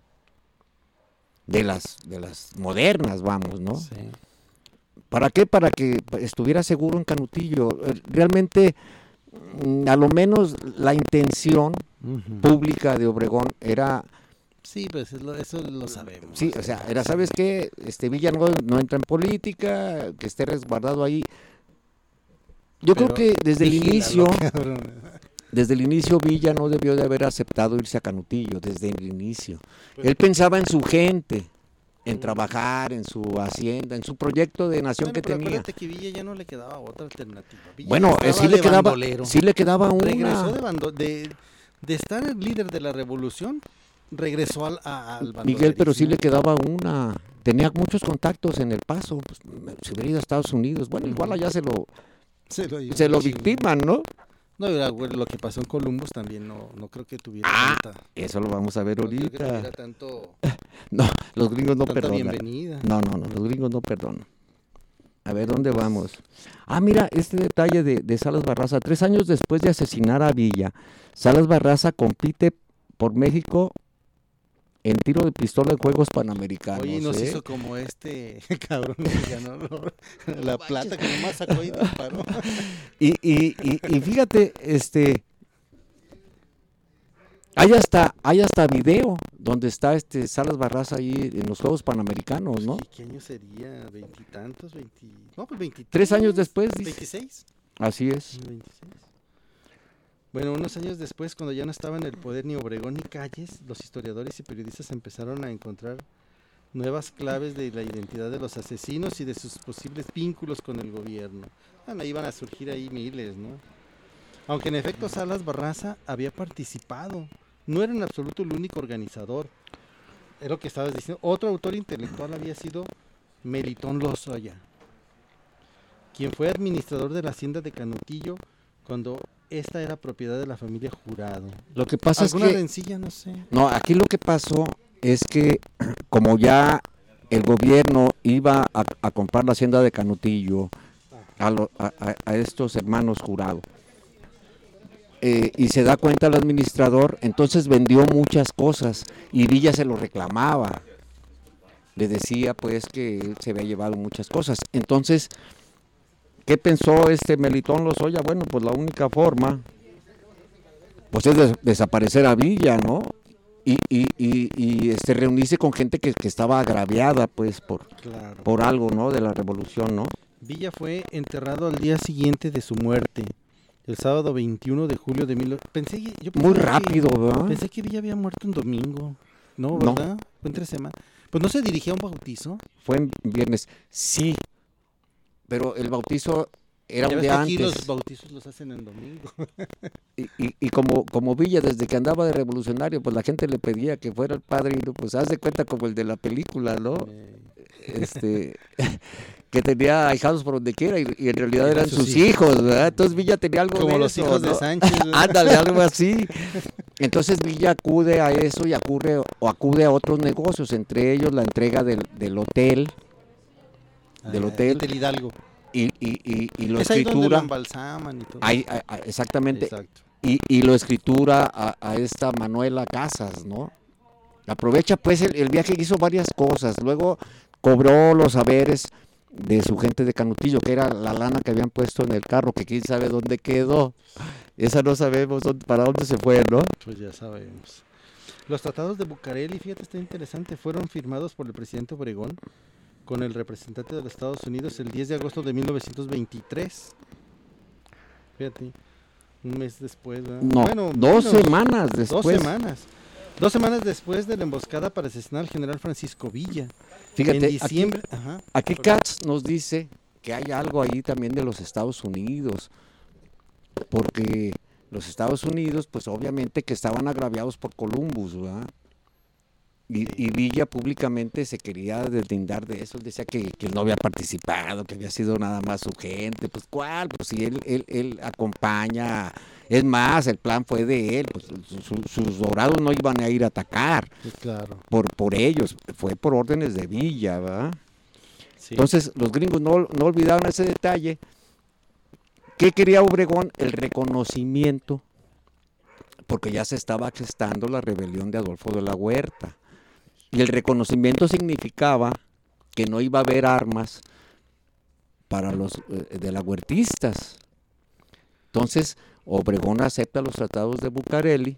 De las, de las modernas, vamos, ¿no? Sí. ¿Para qué? Para que estuviera seguro en Canutillo. Eh, Realmente, mm, a lo menos la intención Ujú. pública de Obregón era, Sí, pues es lo- eso lo sabemos. sí, o sea, era, ¿sabes qué? Este Villa no, no entra en política, que esté resguardado ahí. Yo Pero creo que desde el vigílalo, inicio, cabrón. desde el inicio Villa no debió de haber aceptado irse a Canutillo, desde el inicio. Pues- Él pensaba en su gente, en trabajar, en su hacienda, en su proyecto de nación Bueno, que pero tenía. acuérdate que Villa ya no le quedaba otra alternativa. Villa Bueno, ya eh, estaba sí le de quedaba, bandolero. sí le quedaba Regresó una. de, bando- de, de estar el líder de la revolución, regresó al, a- al Miguel, pero sí le bandolerismo. quedaba una. Tenía muchos contactos en El Paso, pues, se hubiera ido a Estados Unidos. Bueno, igual allá se lo, Se lo, se lo chingó. victiman, ¿no? No, y güey, lo que pasó en Columbus también no, no creo que tuviera Ah, tanta, Eso lo vamos a ver no creo que tuviera ahorita. tanto, No, los gringos no tanta perdonan. bienvenida. No, no, no, los gringos no perdonan. A ver, ¿dónde vamos? Ah, mira, este detalle de, de Salas Barraza. Tres años después de asesinar a Villa, Salas Barraza compite por México en tiro de pistola en Juegos Panamericanos. Oye, y nos ¿eh? hizo como este cabrón que ganó lo- la plata que nomás sacó y disparó. Y, y, y, y fíjate, este, hay hasta, hay hasta video donde está este Salas Barraza ahí en los Juegos Panamericanos, ¿no? ¿Y qué año sería? ¿Veintitantos? ¿Veinti? No, pues veintitrés. Tres años después, dice. ¿Veintiséis? Así es. veintiséis. Bueno, unos años después, cuando ya no estaba en el poder ni Obregón ni Calles, los historiadores y periodistas empezaron a encontrar nuevas claves de la identidad de los asesinos y de sus posibles vínculos con el gobierno. Bueno, iban a surgir ahí miles, ¿no? Aunque en efecto Salas Barraza había participado, no era en absoluto el único organizador. Es lo que estabas diciendo. Otro autor intelectual había sido Melitón Lozoya, quien fue administrador de la hacienda de Canutillo cuando esta era propiedad de la familia Jurado. Lo que pasa es ¿Alguna que rencilla? No sé. no, aquí lo que pasó es que como ya el gobierno iba a, a comprar la hacienda de Canutillo a, lo- a- a- a estos hermanos Jurado, eh, y se da cuenta el administrador, entonces vendió muchas cosas y Villa se lo reclamaba. Le decía pues que él se había llevado muchas cosas. Entonces, ¿qué pensó este Melitón Lozoya? Bueno, pues la única forma pues es des- desaparecer a Villa, ¿no? Y, y, y, y este, reunirse con gente que, que estaba agraviada pues por, Claro. por algo, ¿no? De la revolución, ¿no? Villa fue enterrado al día siguiente de su muerte, el sábado veintiuno de julio de mil. Pensé que, yo Muy pensaba que- rápido, ¿verdad? Pensé que Villa había muerto un domingo. No, No. ¿verdad? Fue entre semana. Pues no se dirigía a un bautizo. Fue en viernes, sí, pero el bautizo era Ya un ves día que aquí antes. los bautizos los hacen en domingo. Y, y, y como, como Villa, desde que andaba de revolucionario, pues la gente le pedía que fuera el padrino, pues haz de cuenta como el de la película, ¿no? Eh, Este, que tenía ahijados por donde quiera y, y en realidad Eran eran sus sus hijos, ¿verdad? Entonces Villa tenía algo Como de los eso, hijos de ¿no? Sánchez, ¿verdad? Ándale, algo así. Entonces Villa acude a eso y acude, o acude a otros negocios, entre ellos la entrega del, del hotel, del ah, hotel. Hotel Hidalgo. y, y, y, y lo Es ahí donde lo escritura. embalsaman y todo. Ahí, a- a- exactamente. Exacto. Y, y lo escritura a, a esta Manuela Casas, ¿no? Aprovecha pues el, el viaje, hizo varias cosas, luego cobró los haberes de su gente de Canutillo, que era la lana que habían puesto en el carro, que quién sabe dónde quedó, esa no sabemos dónde- para dónde se fue, ¿no? Pues ya sabemos. Los tratados de Bucareli, fíjate, está interesante, fueron firmados por el presidente Obregón con el representante de los Estados Unidos el diez de agosto de mil novecientos veintitrés. Fíjate, un mes después, ¿verdad? No, Bueno, dos menos, semanas Dos después. semanas. Dos semanas después de la emboscada para asesinar al general Francisco Villa. Fíjate, en aquí, diciembre. Ajá. aquí Katz nos dice que hay algo ahí también de los Estados Unidos, porque los Estados Unidos, pues obviamente que estaban agraviados por Columbus, ¿verdad? Y, y Villa públicamente se quería deslindar de eso, él decía que, que él no había participado, que había sido nada más su gente, pues ¿cuál? Pues si él, él, él acompaña, es más, el plan fue de él, pues su- su- sus dorados no iban a ir a atacar Sí, claro. por, por ellos, fue por órdenes de Villa, ¿verdad? Sí. Entonces los gringos no, no olvidaron ese detalle. ¿Qué quería Obregón? El reconocimiento, porque ya se estaba gestando la rebelión de Adolfo de la Huerta. Y el reconocimiento significaba que no iba a haber armas para los eh, de la huertistas. Entonces, Obregón acepta los tratados de Bucareli,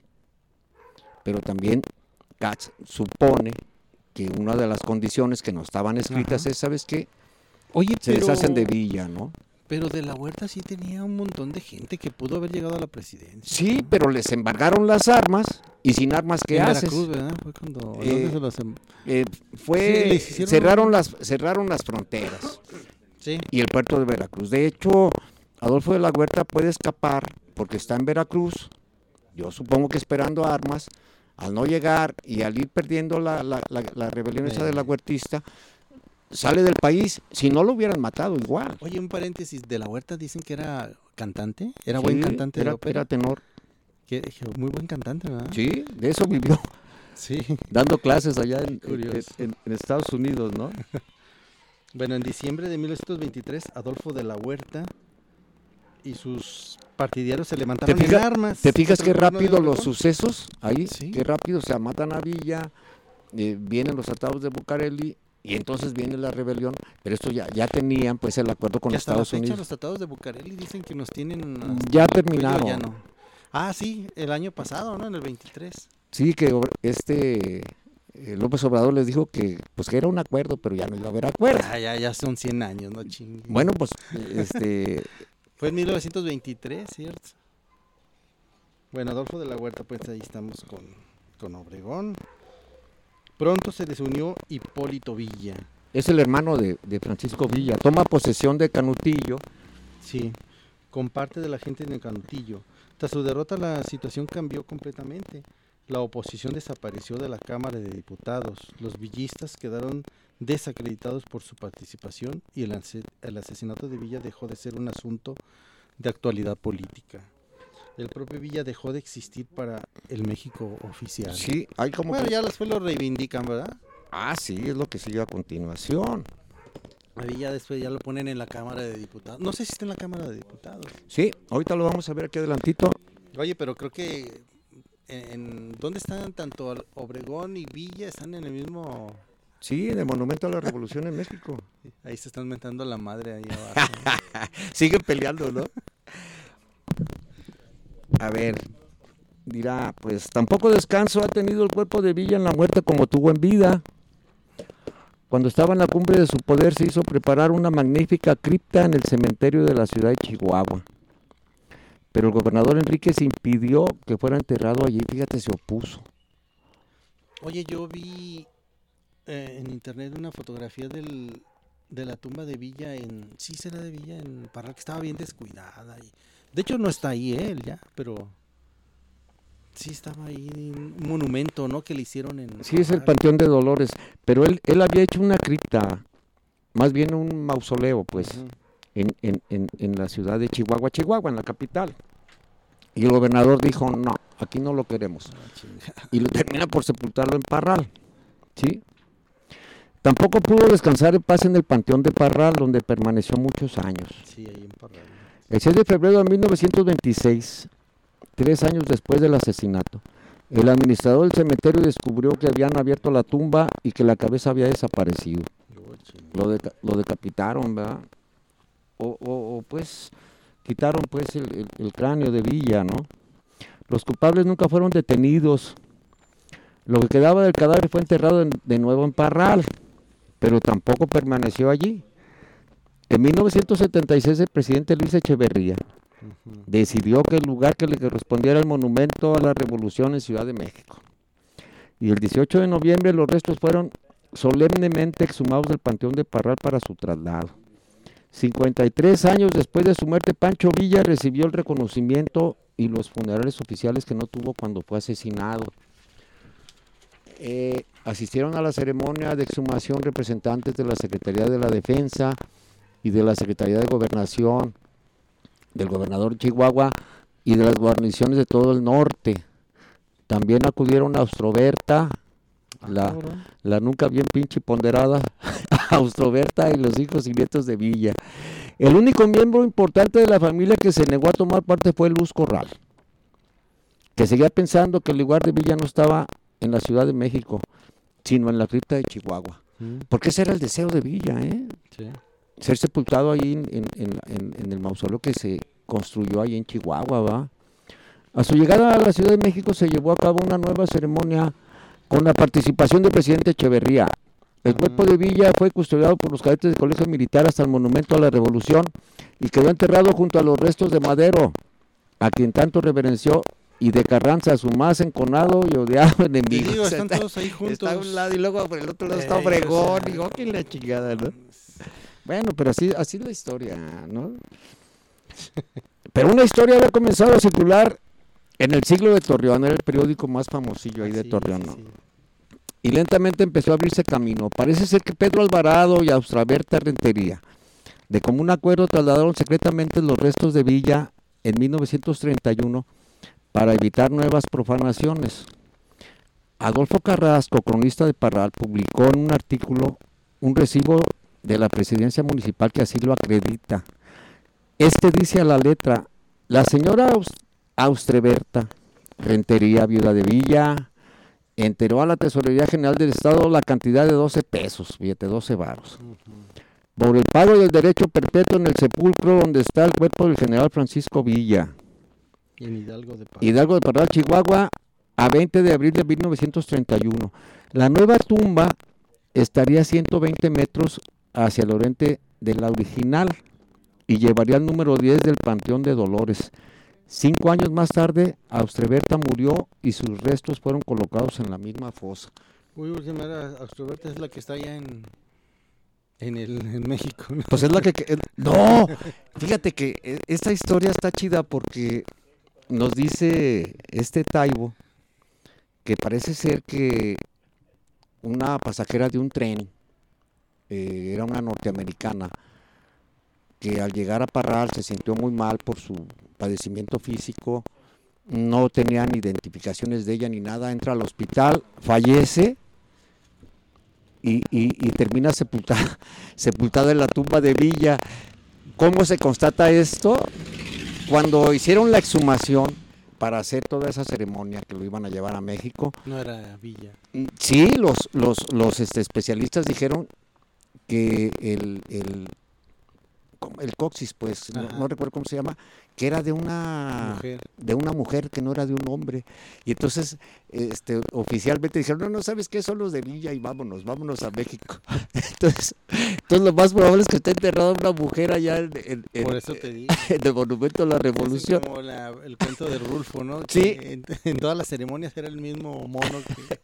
pero también Katz supone que una de las condiciones que no estaban escritas Ajá. es, ¿sabes qué? Oye, Se pero, deshacen de Villa, ¿no? pero de la Huerta sí tenía un montón de gente que pudo haber llegado a la presidencia. Sí, ¿no? pero les embargaron las armas y sin armas, ¿qué en haces? Veracruz, ¿verdad? Fue cuando... ¿dónde Eh, se los em- Eh, fue, Sí, les hicieron- cerraron las, cerraron las fronteras Sí. y el puerto de Veracruz. De hecho, Adolfo de la Huerta puede escapar porque está en Veracruz, yo supongo que esperando armas, al no llegar y al ir perdiendo la, la, la, la rebelión esa de la Eh. huertista, sale del país, si no lo hubieran matado igual. Oye, un paréntesis, de la Huerta dicen que era cantante, era Sí, buen cantante de era, ópera. era tenor. Que- que muy buen cantante, ¿verdad? Sí, de eso vivió, Sí. dando clases allá en, en- Curioso. en- en Estados Unidos, ¿no? Bueno, en diciembre de mil novecientos veintitrés, Adolfo de la Huerta y sus partidarios se levantaron fija- en armas. ¿Te fijas contra qué el gobierno de rápido los Obregón? sucesos ahí? Sí. Qué rápido, o sea, matan a Villa, eh, vienen los tratados de Bucareli y entonces viene la rebelión, pero esto ya, ya tenían pues el acuerdo con Que hasta la Estados fecha Unidos. los tratados de Bucareli dicen que nos tienen... hasta Ya el cuello, terminaron. ya no. Ah, sí, el año pasado, ¿no? En el veintitrés. Sí, que Ob- este eh, López Obrador les dijo que pues que era un acuerdo, pero ya no iba a haber acuerdo. Ah, ya, ya son cien años, no chingue. Bueno, pues este Fue en mil novecientos veintitrés, ¿cierto? Bueno, Adolfo de la Huerta, pues ahí estamos con, con Obregón. Pronto se desunió Hipólito Villa. es el hermano de, de Francisco Villa. Toma posesión de Canutillo. Sí, con parte de la gente de Canutillo. Tras su derrota la situación cambió completamente. La oposición desapareció de la Cámara de Diputados. Los villistas quedaron desacreditados por su participación y el, ase- el asesinato de Villa dejó de ser un asunto de actualidad política. El propio Villa dejó de existir para el México oficial. Sí, hay como Bueno, que- ya después lo reivindican, ¿verdad? Ah, sí, es lo que sigue a continuación. A Villa después ya lo ponen en la Cámara de Diputados. No sé si está en la Cámara de Diputados. Sí, ahorita lo vamos a ver aquí adelantito. Oye, pero creo que en, en- ¿dónde están tanto Obregón y Villa? Están en el mismo. Sí, en el Monumento a la Revolución en México. Ahí se están mentando la madre ahí abajo. Siguen peleando, ¿no? A ver, dirá, pues tampoco descanso ha tenido el cuerpo de Villa en la muerte como tuvo en vida. Cuando estaba en la cumbre de su poder se hizo preparar una magnífica cripta en el cementerio de la ciudad de Chihuahua. Pero el gobernador Enríquez impidió que fuera enterrado allí, fíjate, se opuso. Oye, yo vi eh, en internet una fotografía del, de la tumba de Villa en. Sí, será de Villa en Parral, que estaba bien descuidada. Y, de hecho, no está ahí él ya, pero. Sí, estaba ahí un monumento, ¿no? Que le hicieron en. Sí, es el Parral. Panteón de Dolores, pero él, él había hecho una cripta, más bien un mausoleo, pues, Ujú. en, en, en, en la ciudad de Chihuahua, Chihuahua, en la capital. Y el gobernador dijo, no, aquí no lo queremos. Ah, chinga. Y lo termina por sepultarlo en Parral, ¿sí? Tampoco pudo descansar en paz en el Panteón de Parral, donde permaneció muchos años. Sí, ahí en Parral. El seis de febrero de mil novecientos veintiséis, tres años después del asesinato, el administrador del cementerio descubrió que habían abierto la tumba y que la cabeza había desaparecido. Oh, chinga. Lo, deca- lo decapitaron, ¿verdad? O, o- o, pues quitaron pues el, el- el cráneo de Villa, ¿no? Los culpables nunca fueron detenidos. Lo que quedaba del cadáver fue enterrado en- de nuevo en Parral, pero tampoco permaneció allí. En mil novecientos setenta y seis el presidente Luis Echeverría Ujú. decidió que el lugar que le correspondía era el Monumento a la Revolución en Ciudad de México. Y el dieciocho de noviembre los restos fueron solemnemente exhumados del Panteón de Parral para su traslado. cincuenta y tres años después de su muerte, Pancho Villa recibió el reconocimiento y los funerales oficiales que no tuvo cuando fue asesinado. Eh, asistieron a la ceremonia de exhumación representantes de la Secretaría de la Defensa y de la Secretaría de Gobernación, del gobernador de Chihuahua y de las guarniciones de todo el norte. También acudieron a Austroberta, Ah, la, cabrón. la nunca bien pinche ponderada Austroberta y los hijos y nietos de Villa. El único miembro importante de la familia que se negó a tomar parte fue Luz Corral, que seguía pensando que el lugar de Villa no estaba en la Ciudad de México, sino en la cripta de Chihuahua. Mm, Porque ese era el deseo de Villa, ¿eh? sí. Ser sepultado ahí en, en- en- en- en el mausoleo que se construyó ahí en Chihuahua, ¿va? A su llegada a la Ciudad de México se llevó a cabo una nueva ceremonia con la participación del presidente Echeverría. El cuerpo Ujú. de Villa fue custodiado por los cadetes del Colegio Militar hasta el Monumento a la Revolución y quedó enterrado junto a los restos de Madero, a quien tanto reverenció, y de Carranza, su más enconado y odiado Te enemigo. digo, O sea, están está- todos ahí juntos. Está a un lado y luego por el otro lado está Ey, o Obregón, sea, digo, que la chingada, ¿no? Bueno, pero así, así es la historia, ¿no? Pero una historia había comenzado a circular en el Siglo de Torreón, era el periódico más famosillo ahí de Sí, Torreón, sí, ¿no? sí. Y lentamente empezó a abrirse camino. Parece ser que Pedro Alvarado y Austroberta Rentería, de común acuerdo, trasladaron secretamente los restos de Villa en mil novecientos treinta y uno para evitar nuevas profanaciones. Adolfo Carrasco, cronista de Parral, publicó en un artículo un recibo de la presidencia municipal que así lo acredita. Este dice a la letra: la señora Aus- Austroberta Rentería, viuda de Villa, enteró a la Tesorería General del Estado la cantidad de doce pesos, fíjate, doce varos, Ujú. por el pago del derecho perpetuo en el sepulcro donde está el cuerpo del general Francisco Villa, Y en Hidalgo de Parral. Hidalgo de Parral, Chihuahua, a veinte de abril de mil novecientos treinta y uno. La nueva tumba estaría a ciento veinte metros hacia el oriente de la original y llevaría el número diez del Panteón de Dolores. Cinco años más tarde, Austroberta murió y sus restos fueron colocados en la misma fosa. Uy, uy, se me era Austroberta, es la que está allá en, en, el, en México, ¿no? Pues es la que... que- no, fíjate que eh, esta historia está chida porque nos dice este Taibo que parece ser que una pasajera de un tren, eh, era una norteamericana, que al llegar a Parral se sintió muy mal por su padecimiento físico, no tenían identificaciones de ella ni nada, entra al hospital, fallece y, y- y termina sepultada, sepultada en la tumba de Villa. ¿Cómo se constata esto? Cuando hicieron la exhumación, para hacer toda esa ceremonia que lo iban a llevar a México. No era Villa. Sí, los, los, los este, especialistas dijeron que el, el, el coxis, pues, no, no recuerdo cómo se llama, que era de una mujer. de una mujer, que no era de un hombre. Y entonces, este, oficialmente dijeron, no, no, ¿sabes qué? Son los de Villa y vámonos, vámonos a México. Entonces, entonces lo más probable es que esté enterrada una mujer allá en, en, en, Por eso te digo. en el Monumento a la Revolución. Es como la, el cuento de Rulfo, ¿no? Sí. Que en, en todas las ceremonias era el mismo mono que...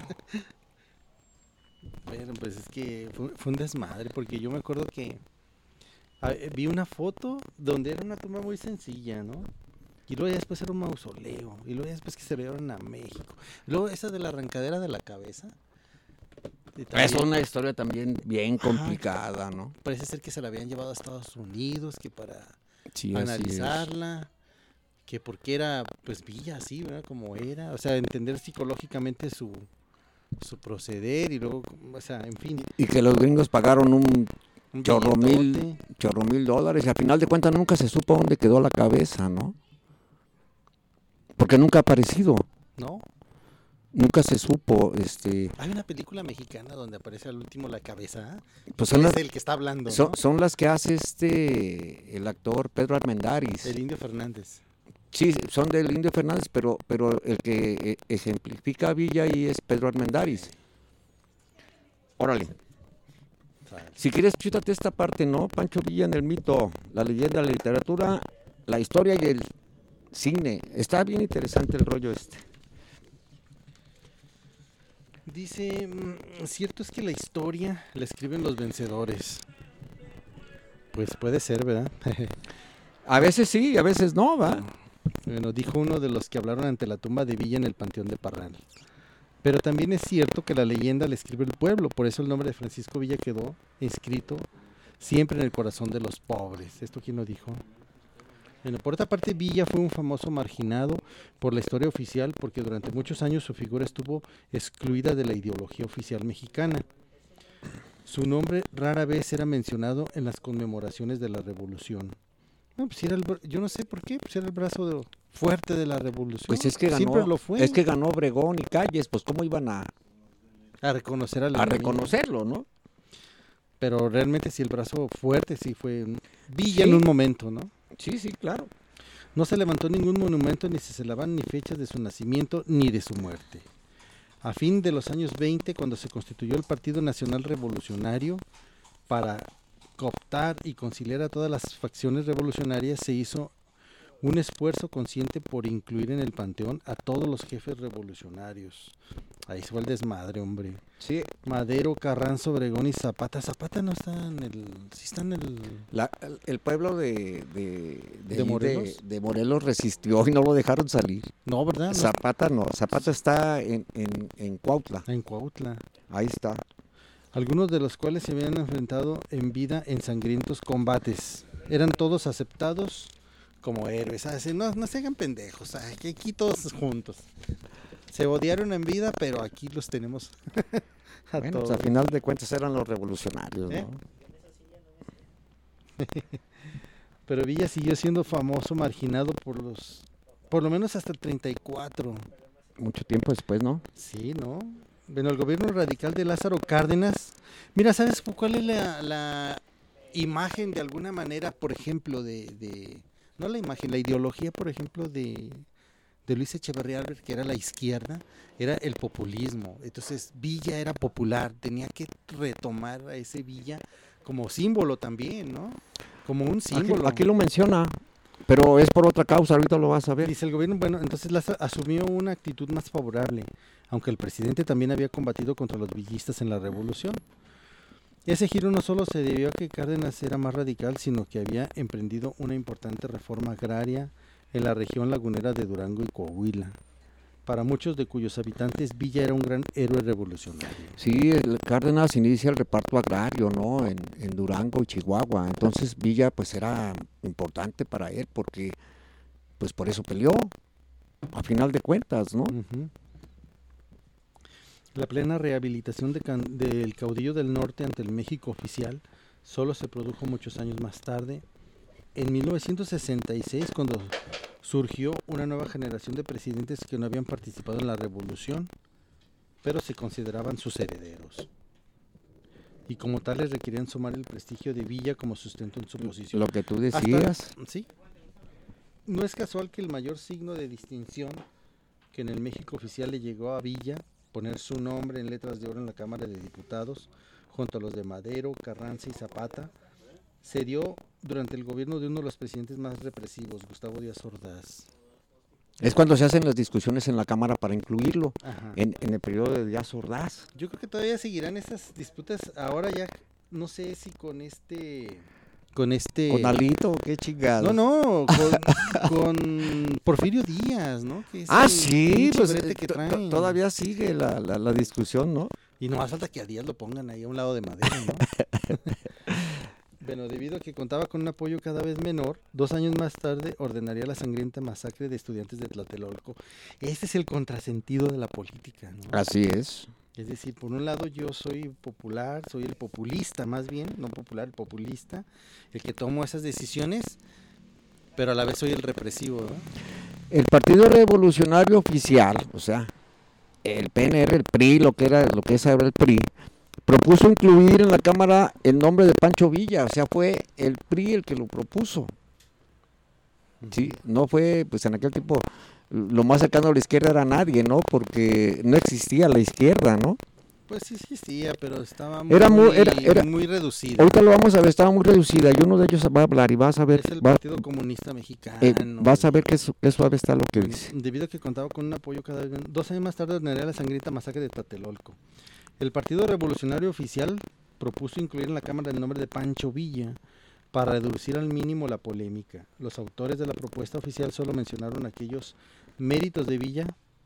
Pero pues es que fue, fue un desmadre, porque yo me acuerdo que a, vi una foto donde era una tumba muy sencilla, ¿no? Y luego ya después era un mausoleo, y luego ya después que se llevaron a México. Y luego esa de la arrancadera de la cabeza. Es una historia también bien complicada, ajá, ¿no? Parece ser que se la habían llevado a Estados Unidos, que para sí, analizarla, que porque era pues Villa así, ¿verdad? Como era, o sea, entender psicológicamente su... su proceder y luego, o sea, en fin. Y que los gringos pagaron un, un chorro mil, chorro mil dólares y al final de cuentas nunca se supo dónde quedó la cabeza, ¿no? Porque nunca ha aparecido. ¿No? Nunca se supo, este... Hay una película mexicana donde aparece al último la cabeza, ¿eh? Pues son es las, el que está hablando, son, ¿no? son las que hace este, el actor Pedro Armendáriz. El Indio Fernández. Sí, son del Indio Fernández, pero, pero el que ejemplifica a Villa ahí es Pedro Armendáriz. Órale. Si quieres, chútate esta parte, ¿no? Pancho Villa en el mito, la leyenda, la literatura, la historia y el cine. Está bien interesante el rollo este. Dice, cierto es que la historia la escriben los vencedores. Pues puede ser, ¿verdad? A veces sí, a veces no, ¿va? Bueno, dijo uno de los que hablaron ante la tumba de Villa en el Panteón de Parral. Pero también es cierto que la leyenda la escribe el pueblo, por eso el nombre de Francisco Villa quedó escrito siempre en el corazón de los pobres. ¿Esto quién lo dijo? Bueno, por otra parte, Villa fue un famoso marginado por la historia oficial porque durante muchos años su figura estuvo excluida de la ideología oficial mexicana. Su nombre rara vez era mencionado en las conmemoraciones de la Revolución. No, pues era el, yo no sé por qué, pues era el brazo de, fuerte de la Revolución. Pues es que ganó, siempre lo fue. Es que ganó Obregón y Calles, pues cómo iban a, a reconocer al a reconocerlo, ¿no? Pero realmente sí el brazo fuerte sí fue Villa sí. en un momento, ¿no? Sí, sí, claro. No se levantó ningún monumento, ni se celebraban ni fechas de su nacimiento ni de su muerte. A fin de los años veinte, cuando se constituyó el Partido Nacional Revolucionario para cooptar y conciliar a todas las facciones revolucionarias, se hizo un esfuerzo consciente por incluir en el panteón a todos los jefes revolucionarios. Ahí fue el desmadre, hombre. Sí. Madero, Carranzo, Obregón y Zapata. Zapata no está en el... Sí está en el... La, el, el pueblo de... ¿De, de, ¿De Morelos? De, de Morelos resistió y no lo dejaron salir. No, ¿verdad? No. Zapata no. Zapata está en, en, en Cuautla. En Cuautla. Ahí está. Algunos de los cuales se habían enfrentado en vida en sangrientos combates. Eran todos aceptados como héroes. Así, no, no se hagan pendejos. Ay, aquí todos juntos. Se odiaron en vida, pero aquí los tenemos a bueno, todos. Pues a final de cuentas eran los revolucionarios, ¿Eh? ¿no? Pero Villa siguió siendo famoso, marginado por los, por lo menos hasta el treinta y cuatro. Mucho tiempo después, ¿no? Sí, ¿no? Bueno, el gobierno radical de Lázaro Cárdenas. Mira, ¿sabes cuál es la, la imagen de alguna manera, por ejemplo, de, de... No la imagen, la ideología, por ejemplo, de... de Luis Echeverría Álvarez, que era la izquierda, era el populismo. Entonces Villa era popular, tenía que retomar a ese Villa como símbolo también, ¿no? Como un símbolo. Aquí, aquí lo menciona, pero es por otra causa, ahorita lo vas a ver. Dice el gobierno, bueno, entonces Lázaro asumió una actitud más favorable, aunque el presidente también había combatido contra los villistas en la revolución. Ese giro no solo se debió a que Cárdenas era más radical, sino que había emprendido una importante reforma agraria en la región lagunera de Durango y Coahuila, para muchos de cuyos habitantes Villa era un gran héroe revolucionario. Sí, el Cárdenas inicia el reparto agrario, ¿no? En, en Durango y Chihuahua, entonces Villa pues era importante para él porque pues por eso peleó, a final de cuentas, ¿no? Uh-huh. La plena rehabilitación de can- del caudillo del norte ante el México oficial solo se produjo muchos años más tarde. En mil novecientos sesenta y seis, cuando surgió una nueva generación de presidentes que no habían participado en la revolución, pero se consideraban sus herederos. Y como tales requerían sumar el prestigio de Villa como sustento en su posición. Lo que tú decías. Hasta, sí. No es casual que el mayor signo de distinción que en el México oficial le llegó a Villa, poner su nombre en letras de oro en la Cámara de Diputados, junto a los de Madero, Carranza y Zapata, se dio durante el gobierno de uno de los presidentes más represivos, Gustavo Díaz Ordaz. Es cuando se hacen las discusiones en la Cámara para incluirlo en, Ajá. en el periodo de Díaz Ordaz. Yo creo que todavía seguirán esas disputas, ahora ya no sé si con este... Con este... ¿Con Alito? ¿Qué chingados? No, no, con, con Porfirio Díaz, ¿no? Que es Ah, el sí, pinche pues brete eh, que to- to- traen. todavía sigue la, la, la discusión, ¿no? Y no más falta que a Díaz lo pongan ahí a un lado de Madero, ¿no? Bueno, debido a que contaba con un apoyo cada vez menor, dos años más tarde ordenaría la sangrienta masacre de estudiantes de Tlatelolco. Ese es el contrasentido de la política, ¿no? Así es. Es decir, por un lado yo soy popular, soy el populista más bien, no popular, el populista, el que tomo esas decisiones, pero a la vez soy el represivo, ¿no? El Partido Revolucionario Oficial, o sea, el P N R, el P R I, lo que era, lo que es ahora el P R I, propuso incluir en la Cámara el nombre de Pancho Villa, o sea, fue el P R I el que lo propuso. Sí, no fue, pues en aquel tiempo, lo más cercano a la izquierda era nadie, ¿no? Porque no existía la izquierda, ¿no? Pues sí existía, pero estaba muy, Era muy- era- era- muy reducida. Ahorita lo vamos a ver, estaba muy reducida, y uno de ellos va a hablar y vas a ver, Es el va- Partido Comunista Mexicano. eh, vas a ver qué, su- qué suave está lo que dice. Debido a que contaba con un apoyo cada vez. Dos años más tarde ordenaría la sangrienta masacre de Tlatelolco. El Partido Revolucionario Oficial propuso incluir en la Cámara el nombre de Pancho Villa para reducir al mínimo la polémica. Los autores de la propuesta oficial solo mencionaron aquellos méritos de Villa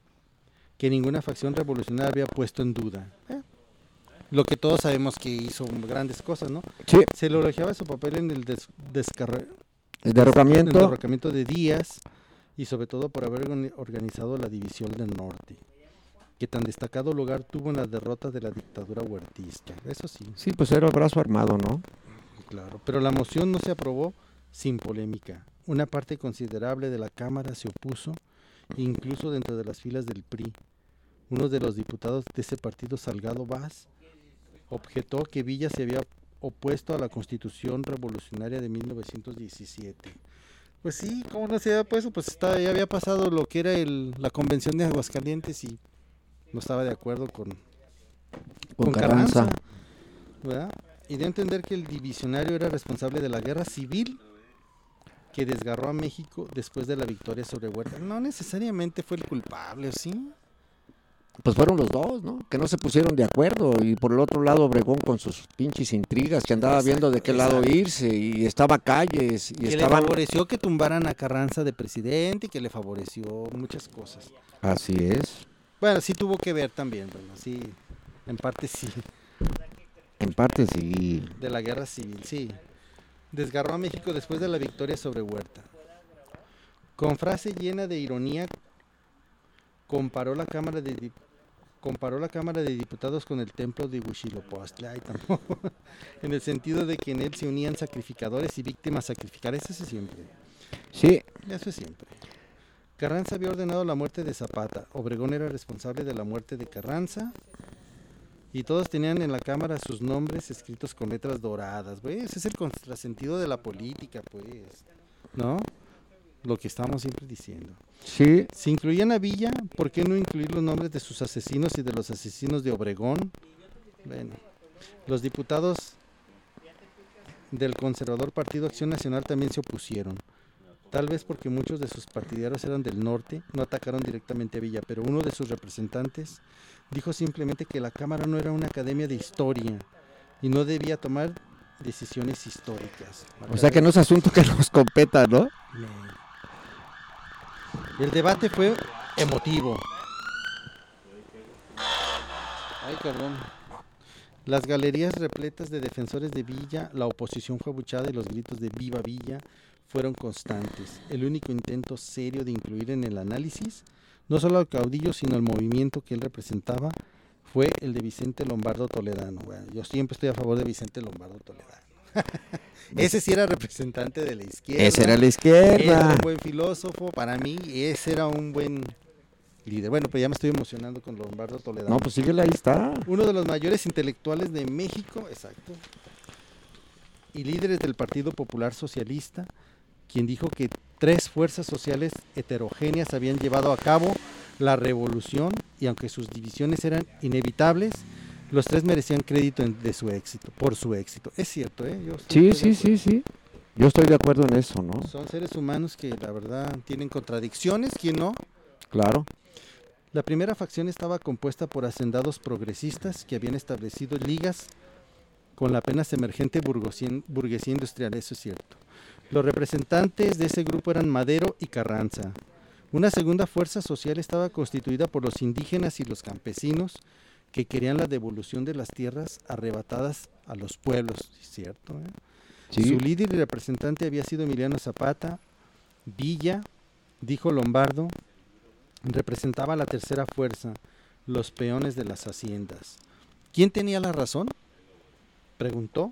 que ninguna facción revolucionaria había puesto en duda. Eh, Lo que todos sabemos que hizo grandes cosas, ¿no? Sí, Se le elogiaba su papel en el des- descarre- el el derrocamiento, derrocamiento de Díaz y sobre todo por haber organi- organizado la división del norte, que tan destacado lugar tuvo en la derrota de la dictadura huertista. Eso sí, sí, pues era el brazo armado, ¿no? claro. Pero la moción no se aprobó sin polémica. Una parte considerable de la Cámara se opuso, incluso dentro de las filas del P R I. Uno de los diputados de ese partido, Salgado Vaz, objetó que Villa se había opuesto a la Constitución Revolucionaria de mil novecientos diecisiete. Pues sí, ¿cómo no se había puesto? Pues estaba, ya había pasado lo que era el, la Convención de Aguascalientes y no estaba de acuerdo con, Con Carranza. ¿verdad? Y dio a entender que el divisionario era responsable de la guerra civil que desgarró a México después de la victoria sobre Huerta. No necesariamente fue el culpable, ¿sí? Pues fueron los dos, ¿no? Que no se pusieron de acuerdo, y por el otro lado Obregón con sus pinches intrigas, que andaba Exacto, viendo de qué lado exacto. irse, y estaba Calles, y Que le estaban... favoreció que tumbaran a Carranza de presidente y que le favoreció muchas cosas. Así es, Bueno, sí tuvo que ver también, bueno, sí, en parte sí, en parte sí. de la guerra civil, sí. Desgarró a México después de la victoria sobre Huerta. Con frase llena de ironía, comparó la Cámara de Dip- comparó la Cámara de Diputados con el templo de Huitzilopochtli, ay, tampoco, en el sentido de que en él se unían sacrificadores y víctimas sacrificadas. Eso es siempre, Sí, eso es siempre. Carranza había ordenado la muerte de Zapata, Obregón era responsable de la muerte de Carranza, y todos tenían en la Cámara sus nombres escritos con letras doradas. Pues ese es el contrasentido de la política, pues, ¿no? Lo que estamos siempre diciendo. sí, Si incluían a Villa, ¿por qué no incluir los nombres de sus asesinos y de los asesinos de Obregón? Bueno, los diputados del conservador Partido Acción Nacional también se opusieron. Tal vez porque muchos de sus partidarios eran del norte, no atacaron directamente a Villa, pero uno de sus representantes dijo simplemente que la Cámara no era una academia de historia y no debía tomar decisiones históricas. o sea que no es asunto que nos competa, ¿no? El debate fue emotivo. Ay, cabrón. Las galerías repletas de defensores de Villa, la oposición fue abuchada y los gritos de ¡Viva Villa! Fueron constantes. El único intento serio de incluir en el análisis, no solo al caudillo, sino al movimiento que él representaba, fue el de Vicente Lombardo Toledano. Bueno, yo siempre estoy a favor de Vicente Lombardo Toledano. Ese sí era representante de la izquierda. Ese era la Era izquierda. un buen filósofo, para mí, ese era un buen líder. Bueno, pues ya me estoy emocionando con Lombardo Toledano. No, pues síguele, ahí está. Uno de los mayores intelectuales de México, exacto, y líderes del Partido Popular Socialista, quien dijo que tres fuerzas sociales heterogéneas habían llevado a cabo la revolución y aunque sus divisiones eran inevitables, los tres merecían crédito en- de su éxito, por su éxito. Es cierto, ¿eh? Yo Sí, estoy de sí, sí, sí. Yo estoy de acuerdo en eso, ¿no? acuerdo. Son seres humanos que la verdad tienen contradicciones, ¿quién no? Claro. La primera facción estaba compuesta por hacendados progresistas que habían establecido ligas con la apenas emergente burguesía, burguesía industrial, eso es cierto. Los representantes de ese grupo eran Madero y Carranza. Una segunda fuerza social estaba constituida por los indígenas y los campesinos que querían la devolución de las tierras arrebatadas a los pueblos, ¿es cierto? ¿eh? Sí. Su líder y representante había sido Emiliano Zapata. Villa, dijo Lombardo, representaba la tercera fuerza, los peones de las haciendas. ¿Quién tenía la razón? Preguntó.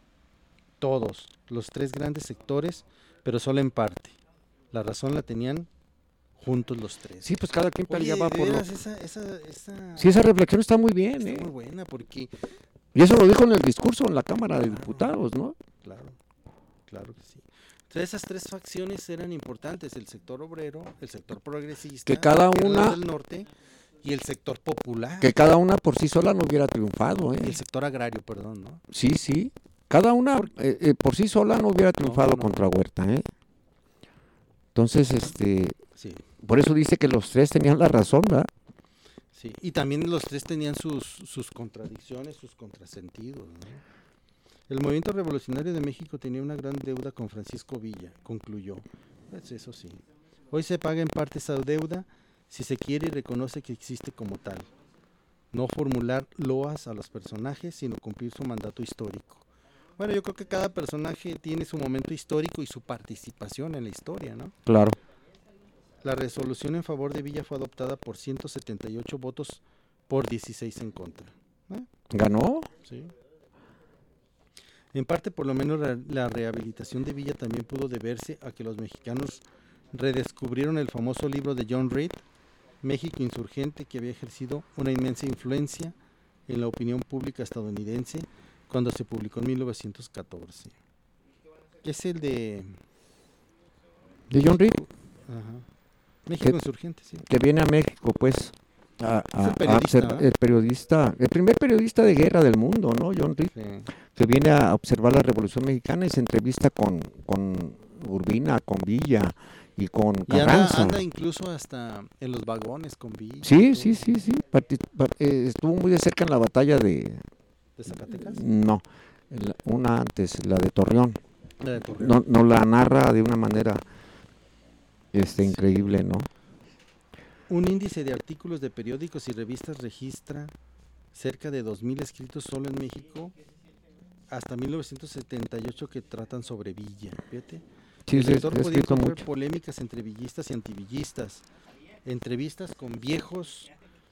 Todos, los tres grandes sectores, pero solo en parte. La razón la tenían juntos los tres. Sí, pues cada quien Oye, peleaba de por lo... veras, esa, esa, esa, Sí, esa reflexión está muy bien, está ¿eh? muy buena porque, Y eso lo dijo en el discurso en la Cámara de Claro. Diputados, ¿no? claro, claro que sí. Entonces esas tres facciones eran importantes, el sector obrero, el sector progresista, Que cada que eran los una- del norte, y el sector popular, Que cada una por sí sola no hubiera triunfado, y ¿eh? el sector agrario, perdón, ¿no? Sí, sí. Cada una Por- eh, eh, por sí sola no hubiera triunfado no. contra Huerta, ¿eh? Entonces, este, Sí, por eso dice que los tres tenían la razón, ¿verdad? sí. Y también los tres tenían sus, sus contradicciones, sus contrasentidos, ¿no? El movimiento revolucionario de México tenía una gran deuda con Francisco Villa, concluyó. Pues eso sí. Hoy se paga en parte esa deuda si se quiere y reconoce que existe como tal. No formular loas a los personajes, sino cumplir su mandato histórico. Bueno, yo creo que cada personaje tiene su momento histórico y su participación en la historia, ¿no? Claro. La resolución en favor de Villa fue adoptada por ciento setenta y ocho votos por dieciséis en contra. ¿Eh? ¿Ganó? Sí. En parte, por lo menos, la, la rehabilitación de Villa también pudo deberse a que los mexicanos redescubrieron el famoso libro de John Reed, México Insurgente, que había ejercido una inmensa influencia en la opinión pública estadounidense cuando se publicó en mil novecientos catorce. Es el de... De John Reed, Ajá. México ¿Qué? Insurgente, sí. que viene a México, pues, a, Es el a- a periodista, observar- ¿eh? el periodista, el primer periodista de guerra del mundo, ¿no? John Reed, Sí. que viene a observar la Revolución Mexicana y se entrevista con, con Urbina, con Villa y con Y anda, Carranza. anda incluso hasta en los vagones con Villa. y Sí, todo. sí, sí, sí. parti- pa- eh, estuvo muy de cerca en la batalla de... ¿De Zacatecas? No, la- una antes, la de Torreón. La de Torreón. No, no la narra de una manera este, Sí. increíble, ¿no? Un índice de artículos de periódicos y revistas registra cerca de dos mil escritos solo en México hasta mil novecientos setenta y ocho que tratan sobre Villa. Fíjate. Sí, El se, lector he podía escrito encontrar mucho. polémicas entre villistas y antivillistas, entrevistas con viejos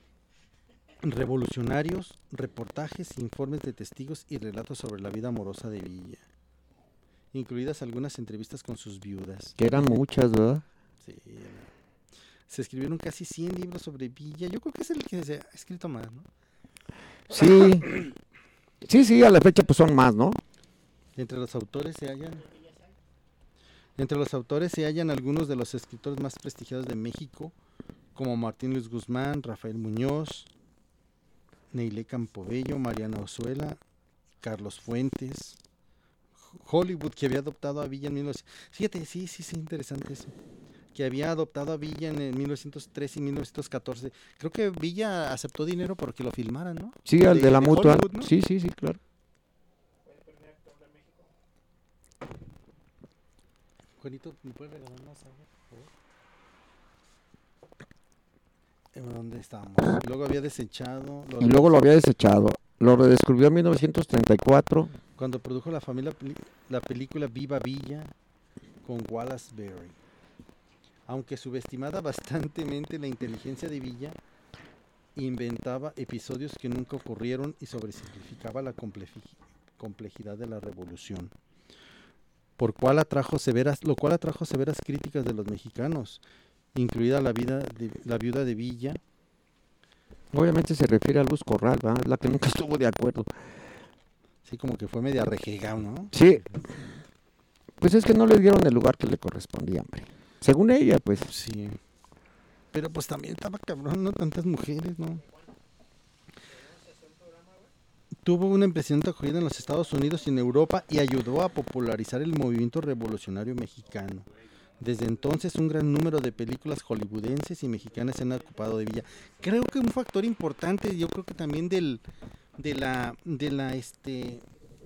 revolucionarios, reportajes, informes de testigos y relatos sobre la vida amorosa de Villa, incluidas algunas entrevistas con sus viudas. Que eran muchas, ¿verdad? Sí. Se escribieron casi cien libros sobre Villa. Yo creo que es el que se ha escrito más, ¿no? Sí. Sí, sí, a la fecha pues son más, ¿no? Entre los autores se hallan Entre los autores se hallan algunos de los escritores más prestigiados de México, como Martín Luis Guzmán, Rafael Muñoz, Neilé Campobello, Mariana Ozuela, Carlos Fuentes, Hollywood, que había adoptado a Villa en mil novecientos... Fíjate, sí, sí, sí, interesante eso. Que había adoptado a Villa en mil novecientos trece y mil novecientos catorce. Creo que Villa aceptó dinero porque lo filmaran, ¿no? Sí, al de, la mutua. Hollywood, ¿no? Sí, sí, sí, claro. Juanito, ¿me puedes regalar más agua, por favor? ¿Dónde estamos? Y luego había desechado... lo Y luego lo había desechado. Lo redescubrió en mil novecientos treinta y cuatro. Cuando produjo la familia peli- la película Viva Villa con Wallace Berry. Aunque subestimada bastantemente la inteligencia de Villa, inventaba episodios que nunca ocurrieron y sobresimplificaba la compleji- complejidad de la revolución, por cual atrajo severas, lo cual atrajo severas críticas de los mexicanos, incluida la, vida de, la viuda de Villa. Obviamente se refiere a Luz Corral, ¿verdad? La que nunca estuvo de acuerdo. Sí, como que fue media rejega, ¿no? Sí, pues es que no le dieron el lugar que le correspondía, hombre. Según ella, pues. Sí, pero pues también estaba cabrón, ¿no? Tantas mujeres, ¿no? Tuvo una impresionante acogida en los Estados Unidos y en Europa y ayudó a popularizar el movimiento revolucionario mexicano. Desde entonces un gran número de películas hollywoodenses y mexicanas se han ocupado de Villa. Creo que un factor importante, yo creo que también del de la de la este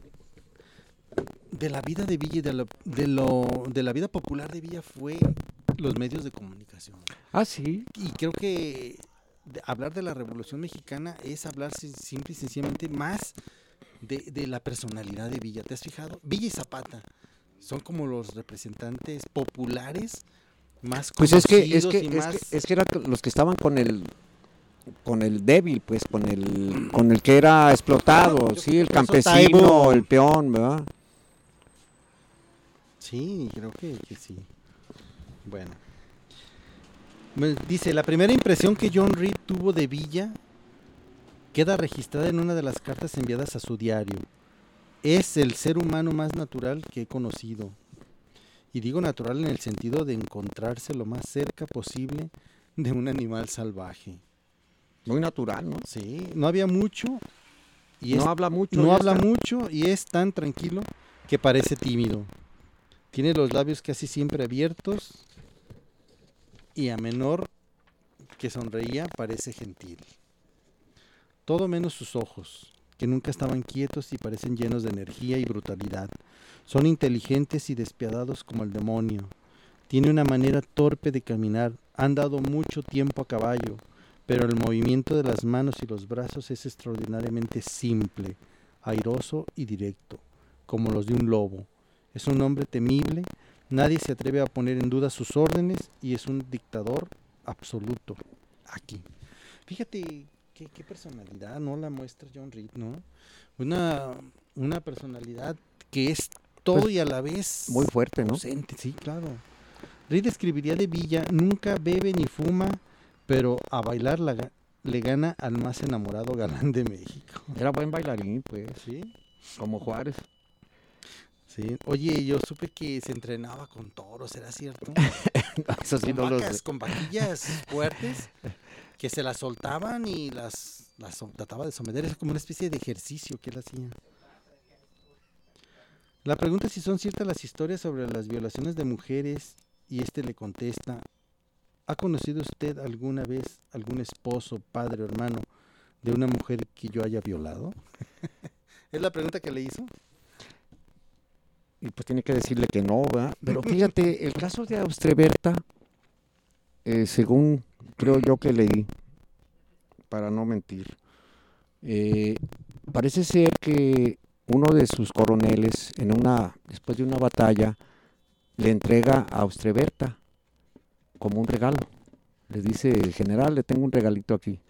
de la vida de Villa y de, la, de lo de la vida popular de Villa fue los medios de comunicación. Ah, sí. Y creo que de hablar de la Revolución Mexicana es hablar simple y sencillamente más de, de la personalidad de Villa. ¿Te has fijado? Villa y Zapata son como los representantes populares más Pues es que es conocidos que y es más... que, es que eran los que estaban con el con el débil, pues con el con el que era explotado, Yo sí, creo el que por eso campesino, Taibo- el peón, ¿verdad? Sí, creo que, que sí. Bueno. Me- Dice, la primera impresión que John Reed tuvo de Villa queda registrada en una de las cartas enviadas a su diario. Es el ser humano más natural que he conocido. Y digo natural en el sentido de encontrarse lo más cerca posible de un animal salvaje. Muy natural, ¿no? Sí, no había mucho y No es- habla mucho. no ya habla está. mucho y es tan tranquilo que parece tímido. Tiene los labios casi siempre abiertos y a menor que sonreía parece gentil. Todo menos sus ojos, que nunca estaban quietos y parecen llenos de energía y brutalidad. Son inteligentes y despiadados como el demonio. Tiene una manera torpe de caminar. Han dado mucho tiempo a caballo, pero el movimiento de las manos y los brazos es extraordinariamente simple, airoso y directo, como los de un lobo. Es un hombre temible, nadie se atreve a poner en duda sus órdenes y es un dictador absoluto aquí. Fíjate qué, qué personalidad, ¿no? La muestra John Reed, ¿no? Una, una personalidad que es todo Pues, y a la vez muy fuerte, ¿no? ausente, sí, claro. Reed escribiría de Villa, nunca bebe ni fuma, pero a bailar la ga- le gana al más enamorado galán de México. Era buen bailarín, pues, ¿Sí? como Juárez. Sí. Oye, yo supe que se entrenaba con toros, ¿era cierto? Eso sí con no lo vacas, sé. con vaquillas fuertes, que se las soltaban y las, las som- trataba de someter. Es como una especie de ejercicio que él hacía. La pregunta es si son ciertas las historias sobre las violaciones de mujeres y este le contesta, ¿ha conocido usted alguna vez algún esposo, padre o hermano de una mujer que yo haya violado? ¿Es la pregunta que le hizo? Y pues tiene que decirle que no, ¿verdad? Pero fíjate, el caso de Austreberta, eh, según creo yo que leí, para no mentir, eh, parece ser que uno de sus coroneles, en una, después de una batalla, le entrega a Austreberta como un regalo. Le dice, general, le tengo un regalito aquí.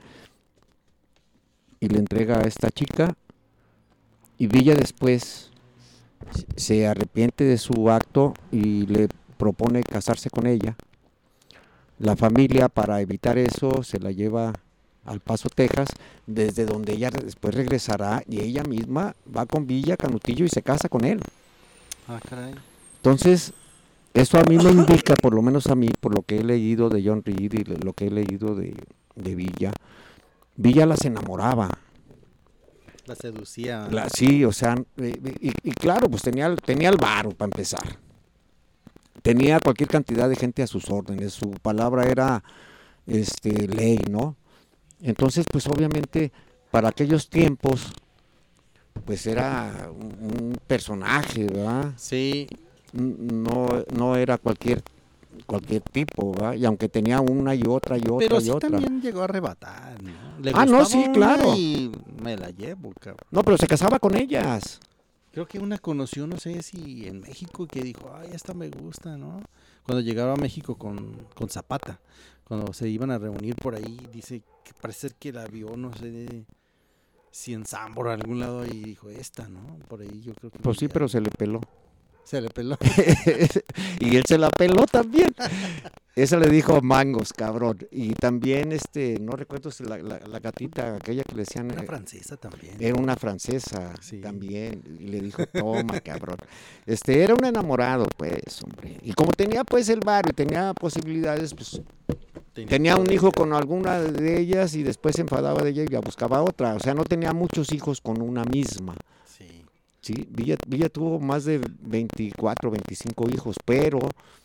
Y le entrega a esta chica, y Villa después se arrepiente de su acto y le propone casarse con ella. La familia, para evitar eso, se la lleva al Paso, Texas, desde donde ella después regresará y ella misma va con Villa Canutillo y se casa con él. Ah, caray. Entonces, eso a mí me indica, por lo menos a mí, por lo que he leído de John Reed y lo que he leído de, de Villa, Villa las enamoraba. La seducía. La, sí, o sea, eh, y, y claro, pues tenía, tenía el varo para empezar. Tenía cualquier cantidad de gente a sus órdenes, su palabra era este, ley, ¿no? Entonces, pues obviamente, para aquellos tiempos, pues era un, un personaje, ¿verdad? Sí, No, no era cualquier cualquier tipo, ¿verdad? Y aunque tenía una y otra y otra pero y sí otra. también llegó a arrebatar, ¿no? Le Ah, no, gustaba sí, una claro. Y me la llevo, cabrón. No, pero se casaba con ellas. Creo que una conoció, no sé si en México, que dijo, ay, esta me gusta, ¿no? Cuando llegaron a México con, con Zapata, cuando se iban a reunir por ahí, dice que parece ser que la vio, no sé, si en Sambor o algún lado ahí dijo esta, ¿no? Por ahí yo creo que... Pues sí, Villa. pero se le peló. Se le peló. Y él se la peló también. Esa le dijo mangos, cabrón. Y también, este, no recuerdo si la, la, la gatita, aquella que le decían... Una eh, francesa también. Era una francesa Sí. también. Y le dijo, toma, cabrón. Este, era un enamorado, pues, hombre. Y como tenía, pues, el barrio y tenía posibilidades, pues... Tenía un hijo con alguna de ellas y después se enfadaba de ella y ya buscaba otra. O sea, no tenía muchos hijos con una misma. Sí. Sí, Villa, Villa tuvo más de veinticuatro, veinticinco hijos, pero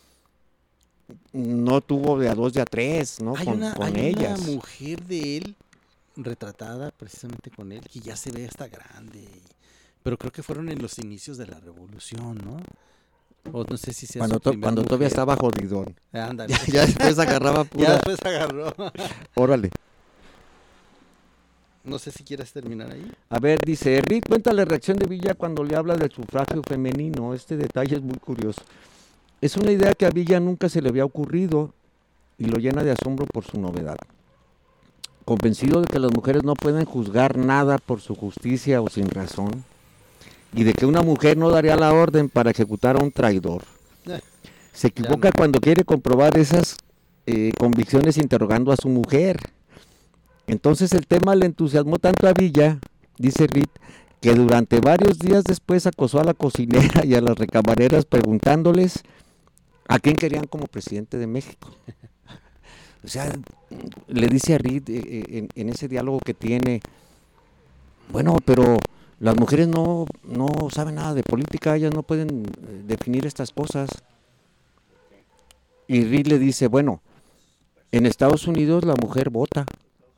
no tuvo de a dos, de a tres, ¿no? Hay, con una, con hay ellas. una mujer de él retratada precisamente con él, que ya se ve hasta grande. y- Pero creo que fueron en los inicios de la revolución, ¿no? O no sé si sea Cuando, su to- primera cuando todavía mujer. estaba jodidón. Ándale. Ya, ya después agarraba Ya pura. después agarró. Órale. No sé si quieres terminar ahí. A ver, dice, Rick, cuenta la reacción de Villa cuando le habla del sufragio femenino. Este detalle es muy curioso. Es una idea que a Villa nunca se le había ocurrido y lo llena de asombro por su novedad. Convencido de que las mujeres no pueden juzgar nada por su justicia o sin razón, y de que una mujer no daría la orden para ejecutar a un traidor. Eh, Se equivoca no. cuando quiere comprobar esas eh, convicciones interrogando a su mujer. Entonces el tema le entusiasmó tanto a Villa, dice Reed, que durante varios días después acosó a la cocinera y a las recamareras preguntándoles a quién querían como presidente de México. O sea, le dice a Reed eh, eh, en, en ese diálogo que tiene, bueno, pero las mujeres no, no saben nada de política, ellas no pueden eh, definir estas cosas. Y Reed le dice, bueno, en Estados Unidos la mujer vota.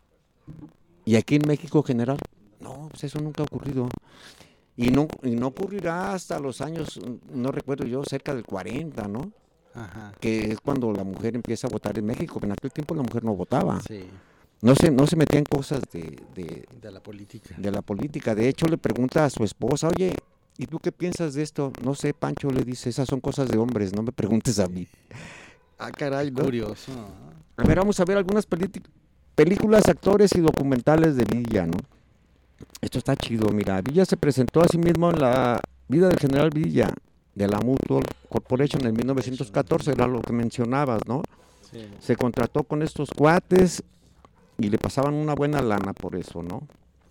Y aquí en México, general, no, pues eso nunca ha ocurrido. Y no, y no ocurrirá hasta los años, no recuerdo yo, cerca del cuarenta, ¿no? Ajá. Que es cuando la mujer empieza a votar en México. En aquel tiempo la mujer no votaba. Sí, No se, no se metía en cosas de, de, de la política. de la política. De hecho, le pregunta a su esposa, oye, ¿y tú qué piensas de esto? No sé, Pancho, le dice, esas son cosas de hombres, no me preguntes a mí. Ah, caray, ¿no? Curioso. ¿no? A ver, vamos a ver algunas pelí- películas, actores y documentales de Villa, ¿no? Esto está chido, mira. Villa se presentó a sí mismo en La vida del general Villa, de la Mutual Corporation en mil novecientos catorce, era lo que mencionabas, ¿no? Sí. Se contrató con estos cuates y le pasaban una buena lana por eso, ¿no?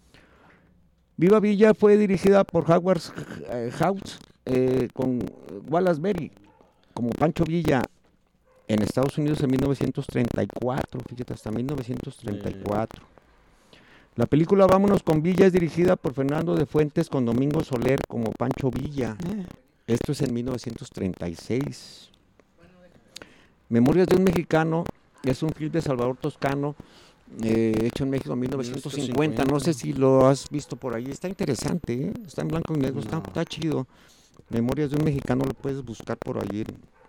Viva Villa fue dirigida por Howard eh, Hawks eh, con Wallace Beery como Pancho Villa en Estados Unidos en mil novecientos treinta y cuatro, fíjate, hasta mil novecientos treinta y cuatro. La película Vámonos con Villa es dirigida por Fernando de Fuentes con Domingo Soler como Pancho Villa. Eh, Esto es en mil novecientos treinta y seis. Memorias de un mexicano es un film de Salvador Toscano eh, hecho en México en mil novecientos cincuenta. No sé si lo has visto por ahí. Está interesante, ¿eh? Está en blanco y negro, está, No. está chido. Memorias de un mexicano lo puedes buscar por ahí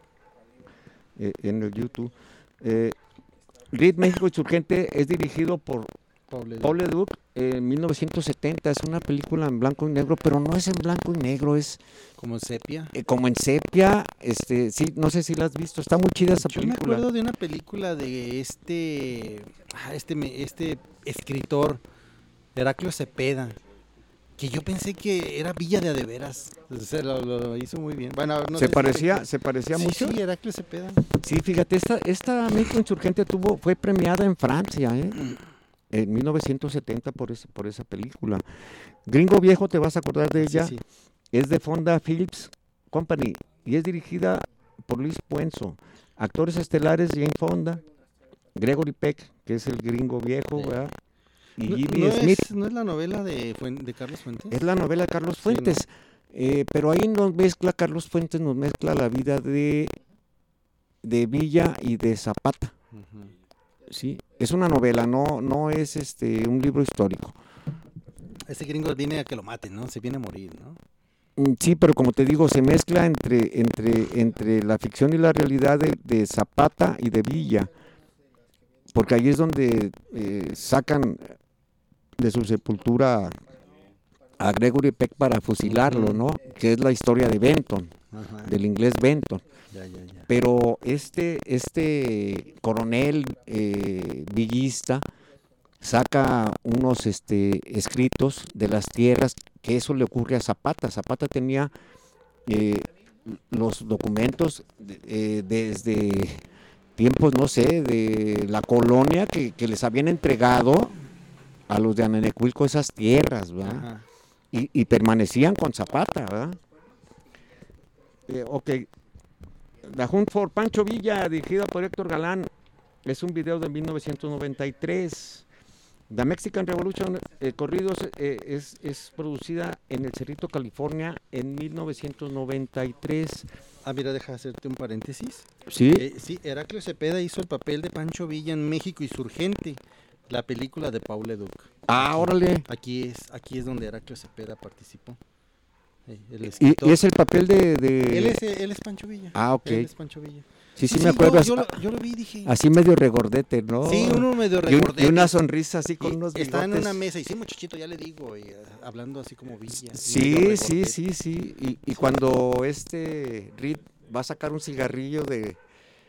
en, eh, en el YouTube. Eh, Reed México Insurgente es dirigido por Paul Leduc. Paul Leduc en mil novecientos setenta. Es una película en blanco y negro, pero no es en blanco y negro, es Como sepia. eh, como en sepia. Este, sí, no sé si la has visto, está muy chida esa Yo me película. acuerdo de una película de este, ah, este, me- este escritor, Heraclio Cepeda, que yo pensé que era Villa de Adeveras. Se lo, lo hizo muy bien. Bueno, no sé se si- parecía, se parecía sí, mucho. Sí, Heraclio Cepeda. Sí, fíjate, esta, esta México Insurgente tuvo, fue premiada en Francia, ¿eh? En mil novecientos setenta por, ese, por esa película. Gringo Viejo, te vas a acordar de Sí, ella, sí. es de Fonda Phillips Company y es dirigida por Luis Puenzo. Actores estelares, Jane Fonda, Gregory Peck, que es el Gringo Viejo, Sí. ¿verdad? Y No, Jimmy no Smith. es, ¿No es la novela de, Fuen- de Carlos Fuentes? Es la novela de Carlos Sí, Fuentes, eh, pero ahí nos mezcla, Carlos Fuentes nos mezcla la vida de, de Villa y de Zapata. Ujú. Sí, es una novela, no, no es este un libro histórico. Ese gringo viene a que lo maten, ¿no? Se viene a morir, ¿no? Mm, Sí, pero como te digo, se mezcla entre, entre, entre la ficción y la realidad de, de Zapata y de Villa, porque ahí es donde eh, sacan de su sepultura a Gregory Peck para fusilarlo, Ujú. ¿no? Que es la historia de Benton, Ajá. del inglés Benton. Ya, ya, ya. Pero este, este coronel eh, villista saca unos este, escritos de las tierras, que eso le ocurre a Zapata. Zapata tenía eh, los documentos eh, desde tiempos, no sé, de la colonia que, que les habían entregado a los de Anenecuilco esas tierras, ¿verdad? Y, y permanecían con Zapata, ¿verdad? Eh, ok, The Hunt for Pancho Villa, dirigida por Héctor Galán, es un video de mil novecientos noventa y tres. The Mexican Revolution, eh, Corridos, eh, es, es producida en El Cerrito, California, en mil novecientos noventa y tres. Ah, mira, deja hacerte un paréntesis. Sí. Eh, sí, Heraclio Cepeda hizo el papel de Pancho Villa en México Insurgente, la película de Paul Leduc. Ah, Aquí, órale. Aquí es, aquí es donde Heraclio Cepeda participó. Eh, el Y, escritor. y es el papel de... de... Él, es, él es Pancho Villa. Ah, ok. Él es Pancho Villa. Sí, sí, Sí, me sí, acuerdo. yo, yo, así, lo, yo lo vi y dije... así medio regordete, ¿no? Sí, uno medio Y, un- regordete. y una sonrisa así con Y unos está en bigotes. una mesa y sí, muchachito, ya le digo, y, uh, hablando así como Villa. Sí, medio sí, regordete. sí, sí. Y, y cuando este Reed va a sacar un cigarrillo de...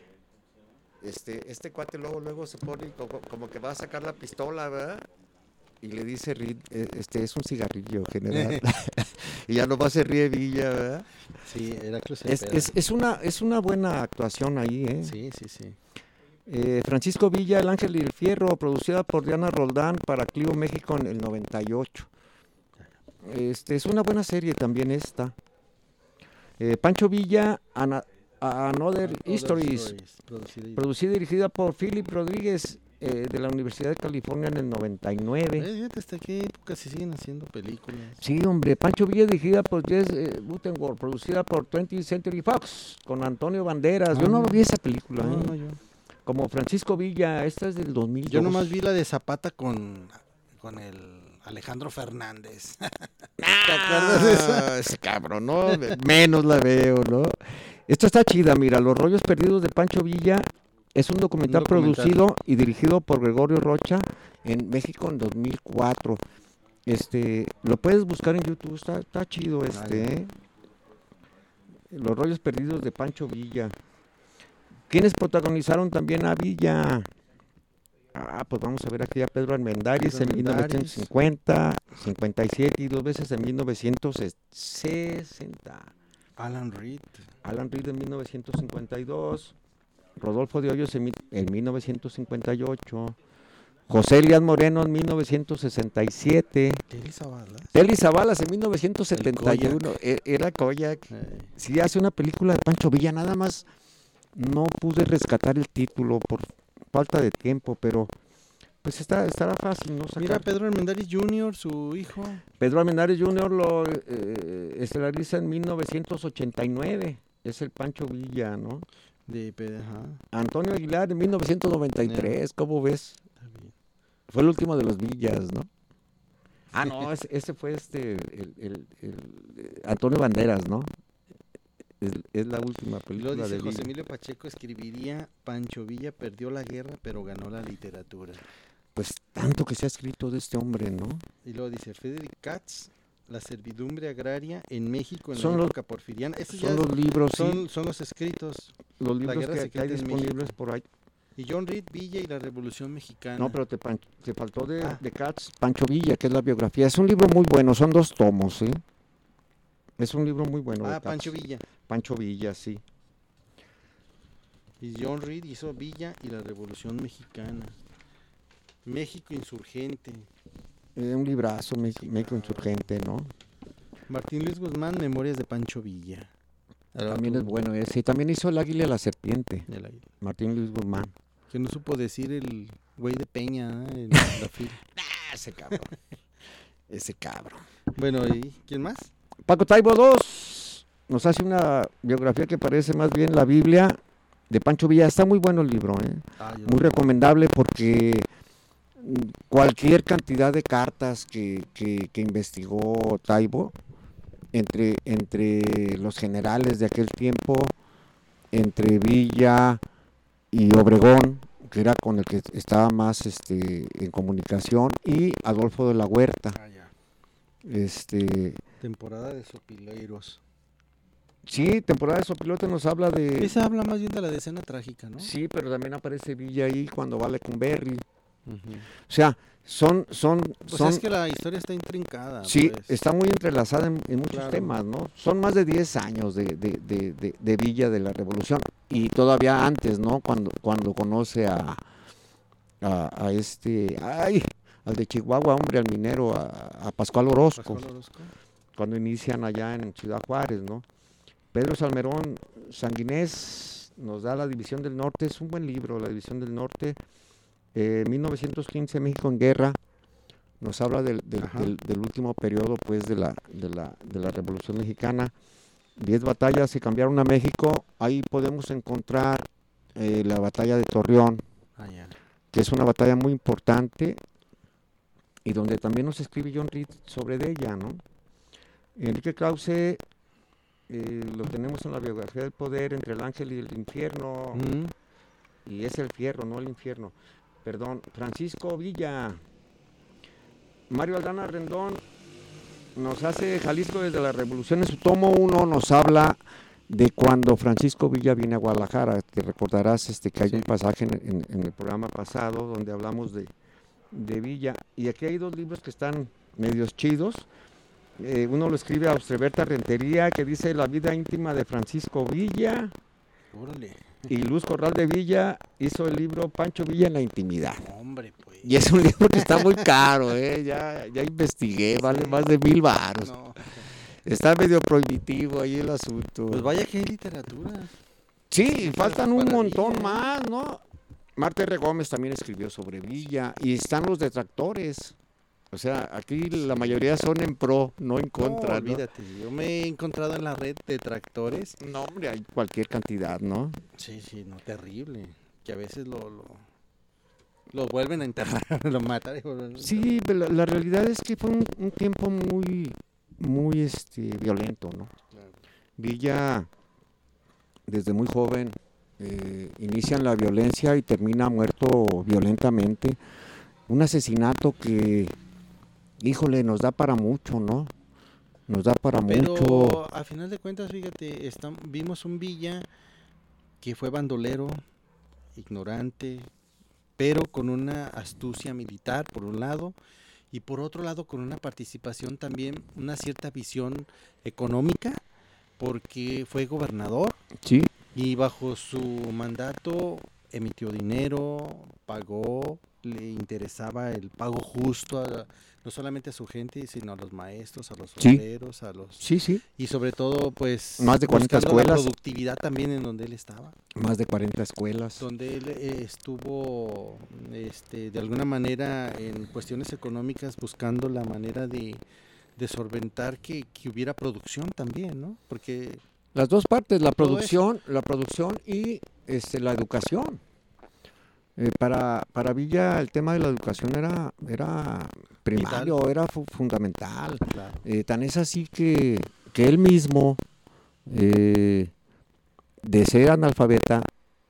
Este, este cuate luego, luego se pone como, como que va a sacar la pistola, ¿verdad? Y le dice Reed, "Eh, este es un cigarrillo, general". Y ya nomás se ríe Villa, ¿verdad? Sí, Heraclio Es, Cepeda. es, es, una, es una buena actuación ahí, ¿eh? Sí, sí, sí. Eh, Francisco Villa, El Ángel y el Fierro, producida por Diana Roldán para Clio México en el noventa y ocho. Este, es una buena serie también esta. Eh, Pancho Villa, Ana, Another Other Histories, Stories, producida y- producida y dirigida por Philip Rodríguez eh, de la Universidad de California en el noventa y nueve. Eh, fíjate hasta qué época se siguen haciendo películas. Sí, hombre, Pancho Villa dirigida por Jess eh, Buttenwald, producida por twentieth Century Fox con Antonio Banderas. Yo no Ah. vi esa película, No, ¿eh? no, yo. Como Francisco Villa, esta es del dos mil dos. Yo nomás vi la de Zapata con, con el Alejandro Fernández. ¿Te acuerdas de esa? Ese cabrón, ¿no? Menos la veo, ¿no? Esto está chida, mira, Los Rollos Perdidos de Pancho Villa es un documental, Un documental. producido y dirigido por Gregorio Rocha en México en dos mil cuatro. Este, lo puedes buscar en YouTube, está, está chido este, Vale. ¿eh? Los Rollos Perdidos de Pancho Villa. ¿Quiénes protagonizaron también a Villa? Ah, pues vamos a ver aquí a Pedro Armendáriz Pedro en mil Armendáriz. novecientos cincuenta, cincuenta y siete y dos veces en mil novecientos sesenta. Alan Reed. Alan Reed en mil novecientos cincuenta y dos. Rodolfo de Hoyos en, mi- en mil novecientos cincuenta y ocho. José Elías Moreno en mil novecientos sesenta y siete. Telly Savalas. Telly Savalas en mil novecientos El setenta y uno. E- Era Koyak. Eh, Sí, hace una película de Pancho Villa, nada más no pude rescatar el título por falta de tiempo, pero pues está, estará fácil, ¿no? Sacar. Mira, Pedro Armendáriz junior, su hijo. Pedro Armendáriz junior lo eh, estelariza en mil novecientos ochenta y nueve, es el Pancho Villa, ¿no? De, Pe- ajá, Antonio Aguilar en mil novecientos noventa y tres, ¿cómo ves? está bien. Fue el último de los Villas, ¿no? Ah, no, ese, ese fue este, el, el- el, eh, Antonio Banderas, ¿no? Es, es la última Y película luego de dice José Villa. Emilio Pacheco escribiría: Pancho Villa perdió la guerra, pero ganó la literatura. Pues tanto que se ha escrito de este hombre, ¿no? Y luego dice Friedrich Katz, La servidumbre agraria en México en Son la los- época porfiriana. Estos ya Son los libros, sí, son, son los escritos. los La libros Guerra que, que Secreta hay en disponibles México. por ahí. Y John Reed, Villa y la Revolución Mexicana. No, pero te, pan- te faltó de, Ah. de Katz, Pancho Villa, que es la biografía. Es un libro muy bueno, son dos tomos, ¿sí? Es un libro muy bueno. de Ah, Katz. Pancho Villa. Pancho Villa, sí. Y John Reed hizo Villa y la Revolución Mexicana. México Insurgente. Eh, un librazo, Me- México Insurgente, ¿no? Martín Luis Guzmán, Memorias de Pancho Villa. Era También es otro bueno ese. Y también hizo El Águila y la Serpiente, de la- Martín Luis Guzmán. Que no supo decir el güey de Peña ¿eh? en la fila. Ah, ese cabrón. Ese cabrón. Bueno, ¿y quién más? Paco Taibo dos nos hace una biografía que parece más bien la Biblia de Pancho Villa. Está muy bueno el libro, ¿eh? Ah, yo- Muy recomendable porque mm, cualquier cantidad de cartas que, que, que investigó Taibo entre, entre los generales de aquel tiempo, entre Villa y Obregón, que era con el que estaba más este, en comunicación, y Adolfo de la Huerta. Ah, ya. Este, Temporada de Sopileiros. sí, temporada de Sopilote nos habla de... Esa habla más bien de la decena trágica, ¿no? Sí, pero también aparece Villa ahí cuando va a Lecumberri. Ujú. O sea, son, son, Pues son, es que la historia está intrincada. sí, pues. está muy entrelazada en, en muchos Claro. temas, ¿no? Son más de diez años de, de, de, de, de Villa de la Revolución, y todavía antes, ¿no? Cuando, cuando conoce a, a, a este, ay, al de Chihuahua, hombre, al minero, a, a Pascual Orozco, Pascual Orozco. cuando inician allá en Ciudad Juárez, ¿no? Pedro Salmerón Sanguinés nos da La División del Norte, es un buen libro, La División del Norte. Eh, mil novecientos quince, México en guerra, nos habla del, del, del, del último periodo, pues, de la, de la, de la Revolución Mexicana. Diez batallas se cambiaron a México. Ahí podemos encontrar eh, la batalla de Torreón, Ah, ya. que es una batalla muy importante y donde también nos escribe John Reed sobre de ella, ¿no? Enrique Krause eh, lo tenemos en la biografía del poder, Entre el ángel y el infierno, Mm. y es el fierro, no el infierno. Perdón, Francisco Villa. Mario Aldana Rendón nos hace Jalisco desde la Revolución. En su tomo uno nos habla de cuando Francisco Villa viene a Guadalajara. Te recordarás este, que hay Sí. un pasaje en, en, en el programa pasado donde hablamos de, de Villa. Y aquí hay dos libros que están medios chidos. Eh, uno lo escribe Austreberta Rentería, que dice La vida íntima de Francisco Villa. Órale. Y Luz Corral de Villa hizo el libro Pancho Villa en la intimidad. Hombre, pues. Y es un libro que está muy caro, ¿eh? ya, ya investigué, vale Sí. más de mil varos. No. Está medio prohibitivo ahí el asunto. Pues vaya que hay literatura. Sí, faltan un para montón Villa, ¿eh? más, ¿no? Marta R. Gómez también escribió sobre Villa, y están los detractores. O sea, aquí la mayoría son en pro, no en contra. No, ¿no? olvídate. Yo me he encontrado en la red de tractores. No, hombre, hay cualquier cantidad, ¿no? Sí, sí, no, terrible. Que a veces lo, lo, lo vuelven a enterrar, lo matan. y vuelven a Sí, la, la realidad es que fue un, un tiempo muy, muy este, violento, ¿no? enterrar. Villa, desde muy joven, eh, inician la violencia y termina muerto violentamente. Un asesinato que, híjole, nos da para mucho, ¿no? Nos da para Pero mucho. a final de cuentas, fíjate, estam- vimos un Villa que fue bandolero, ignorante, pero con una astucia militar, por un lado, y por otro lado con una participación también, una cierta visión económica, porque fue gobernador Sí, y bajo su mandato emitió dinero, pagó, le interesaba el pago justo a, no solamente a su gente, sino a los maestros, a los Sí. obreros, a los sí, sí. y sobre todo pues Más de cuarenta buscando la escuelas. productividad también en donde él estaba, Más de cuarenta escuelas. donde él eh, estuvo este de alguna manera en cuestiones económicas buscando la manera de, de solventar que, que hubiera producción también, ¿no? Porque Las dos partes, la Todo producción, la producción y este, la educación. Eh, para, para Villa el tema de la educación era, era primario, era fu- fundamental. claro, Eh, tan es así que, que él mismo, eh, de ser analfabeta,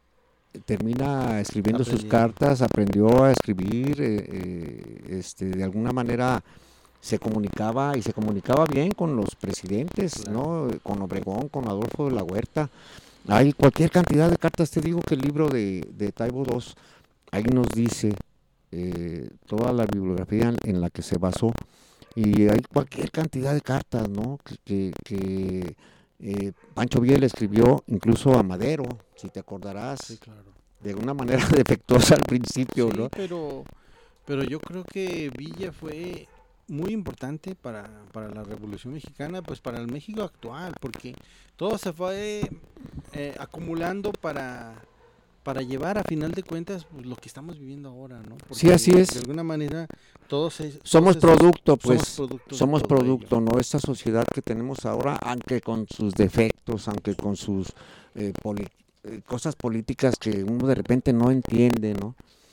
termina escribiendo sus Aprendiendo. cartas, aprendió a escribir, eh, eh, este, de alguna manera se comunicaba y se comunicaba bien con los presidentes, Claro. ¿no? Con Obregón, con Adolfo de la Huerta. Hay cualquier cantidad de cartas, te digo que el libro de, de Taibo dos, ahí nos dice eh, toda la bibliografía en, en la que se basó, y hay cualquier cantidad de cartas, ¿no? Que, que, que eh, Pancho Villa le escribió incluso a Madero, si te acordarás, sí, claro. de una manera defectuosa al principio, Sí, ¿no? pero pero yo creo que Villa fue muy importante para, para la Revolución Mexicana, pues para el México actual, porque todo se fue eh, acumulando para, para llevar a final de cuentas pues, lo que estamos viviendo ahora, ¿no? Porque Sí, así es. De alguna manera todos es- Somos todos esos- producto, pues, somos producto, de somos todo producto, ello. ¿no? Esta sociedad que tenemos ahora, aunque con sus defectos, aunque con sus eh, poli- eh, cosas políticas que uno de repente no entiende, ¿no?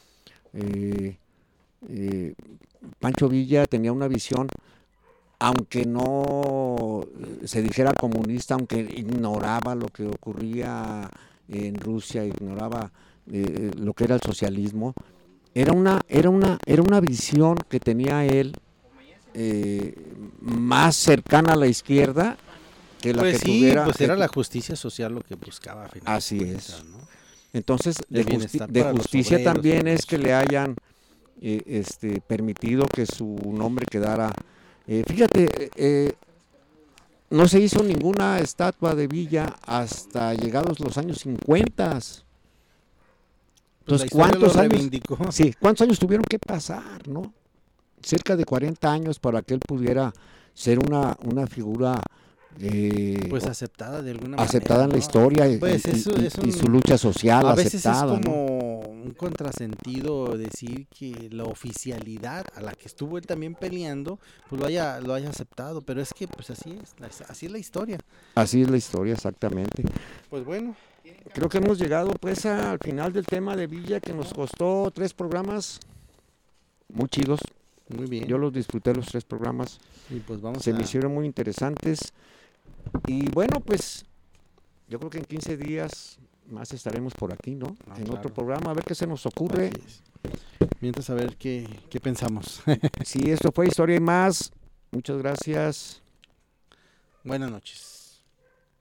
Eh, eh, Pancho Villa tenía una visión, aunque no se dijera comunista, aunque ignoraba lo que ocurría en Rusia, ignoraba eh, lo que era el socialismo, era una, era una, era una visión que tenía él eh, más cercana a la izquierda que la Pues que sí, tuviera. pues que era tu- la justicia social lo que buscaba a final de Así cuentas, es. ¿no? Entonces, El de, justi- bienestar de para los justicia obreros, también todo es que eso. le hayan eh, este, permitido que su nombre quedara. Eh, fíjate, eh, no se hizo ninguna estatua de Villa hasta llegados los años cincuenta. Pues Entonces, la historia ¿cuántos lo años? reivindicó. Sí, ¿cuántos años tuvieron que pasar, no? Cerca de cuarenta años para que él pudiera ser una, una figura eh, Pues aceptada de alguna aceptada en manera, la historia y, Pues y- eso y- es y un- su lucha social A veces aceptada, es ¿no? como un contrasentido decir que la oficialidad a la que estuvo él también peleando, pues lo haya, lo haya aceptado, pero es que pues así es, la- así es la historia. Así es la historia, exactamente. Pues bueno, Creo que hemos llegado pues a- al final del tema de Villa, que nos costó tres programas muy chidos. muy bien. Yo los disfruté los tres programas, Y pues vamos se a... me hicieron muy interesantes. Y bueno, pues yo creo que en quince días más estaremos por aquí, ¿no? Ah, en claro. otro programa, a ver qué se nos ocurre. Así es. Mientras a ver qué, qué pensamos. Sí, esto fue Historia y Más. Muchas gracias. Buenas noches.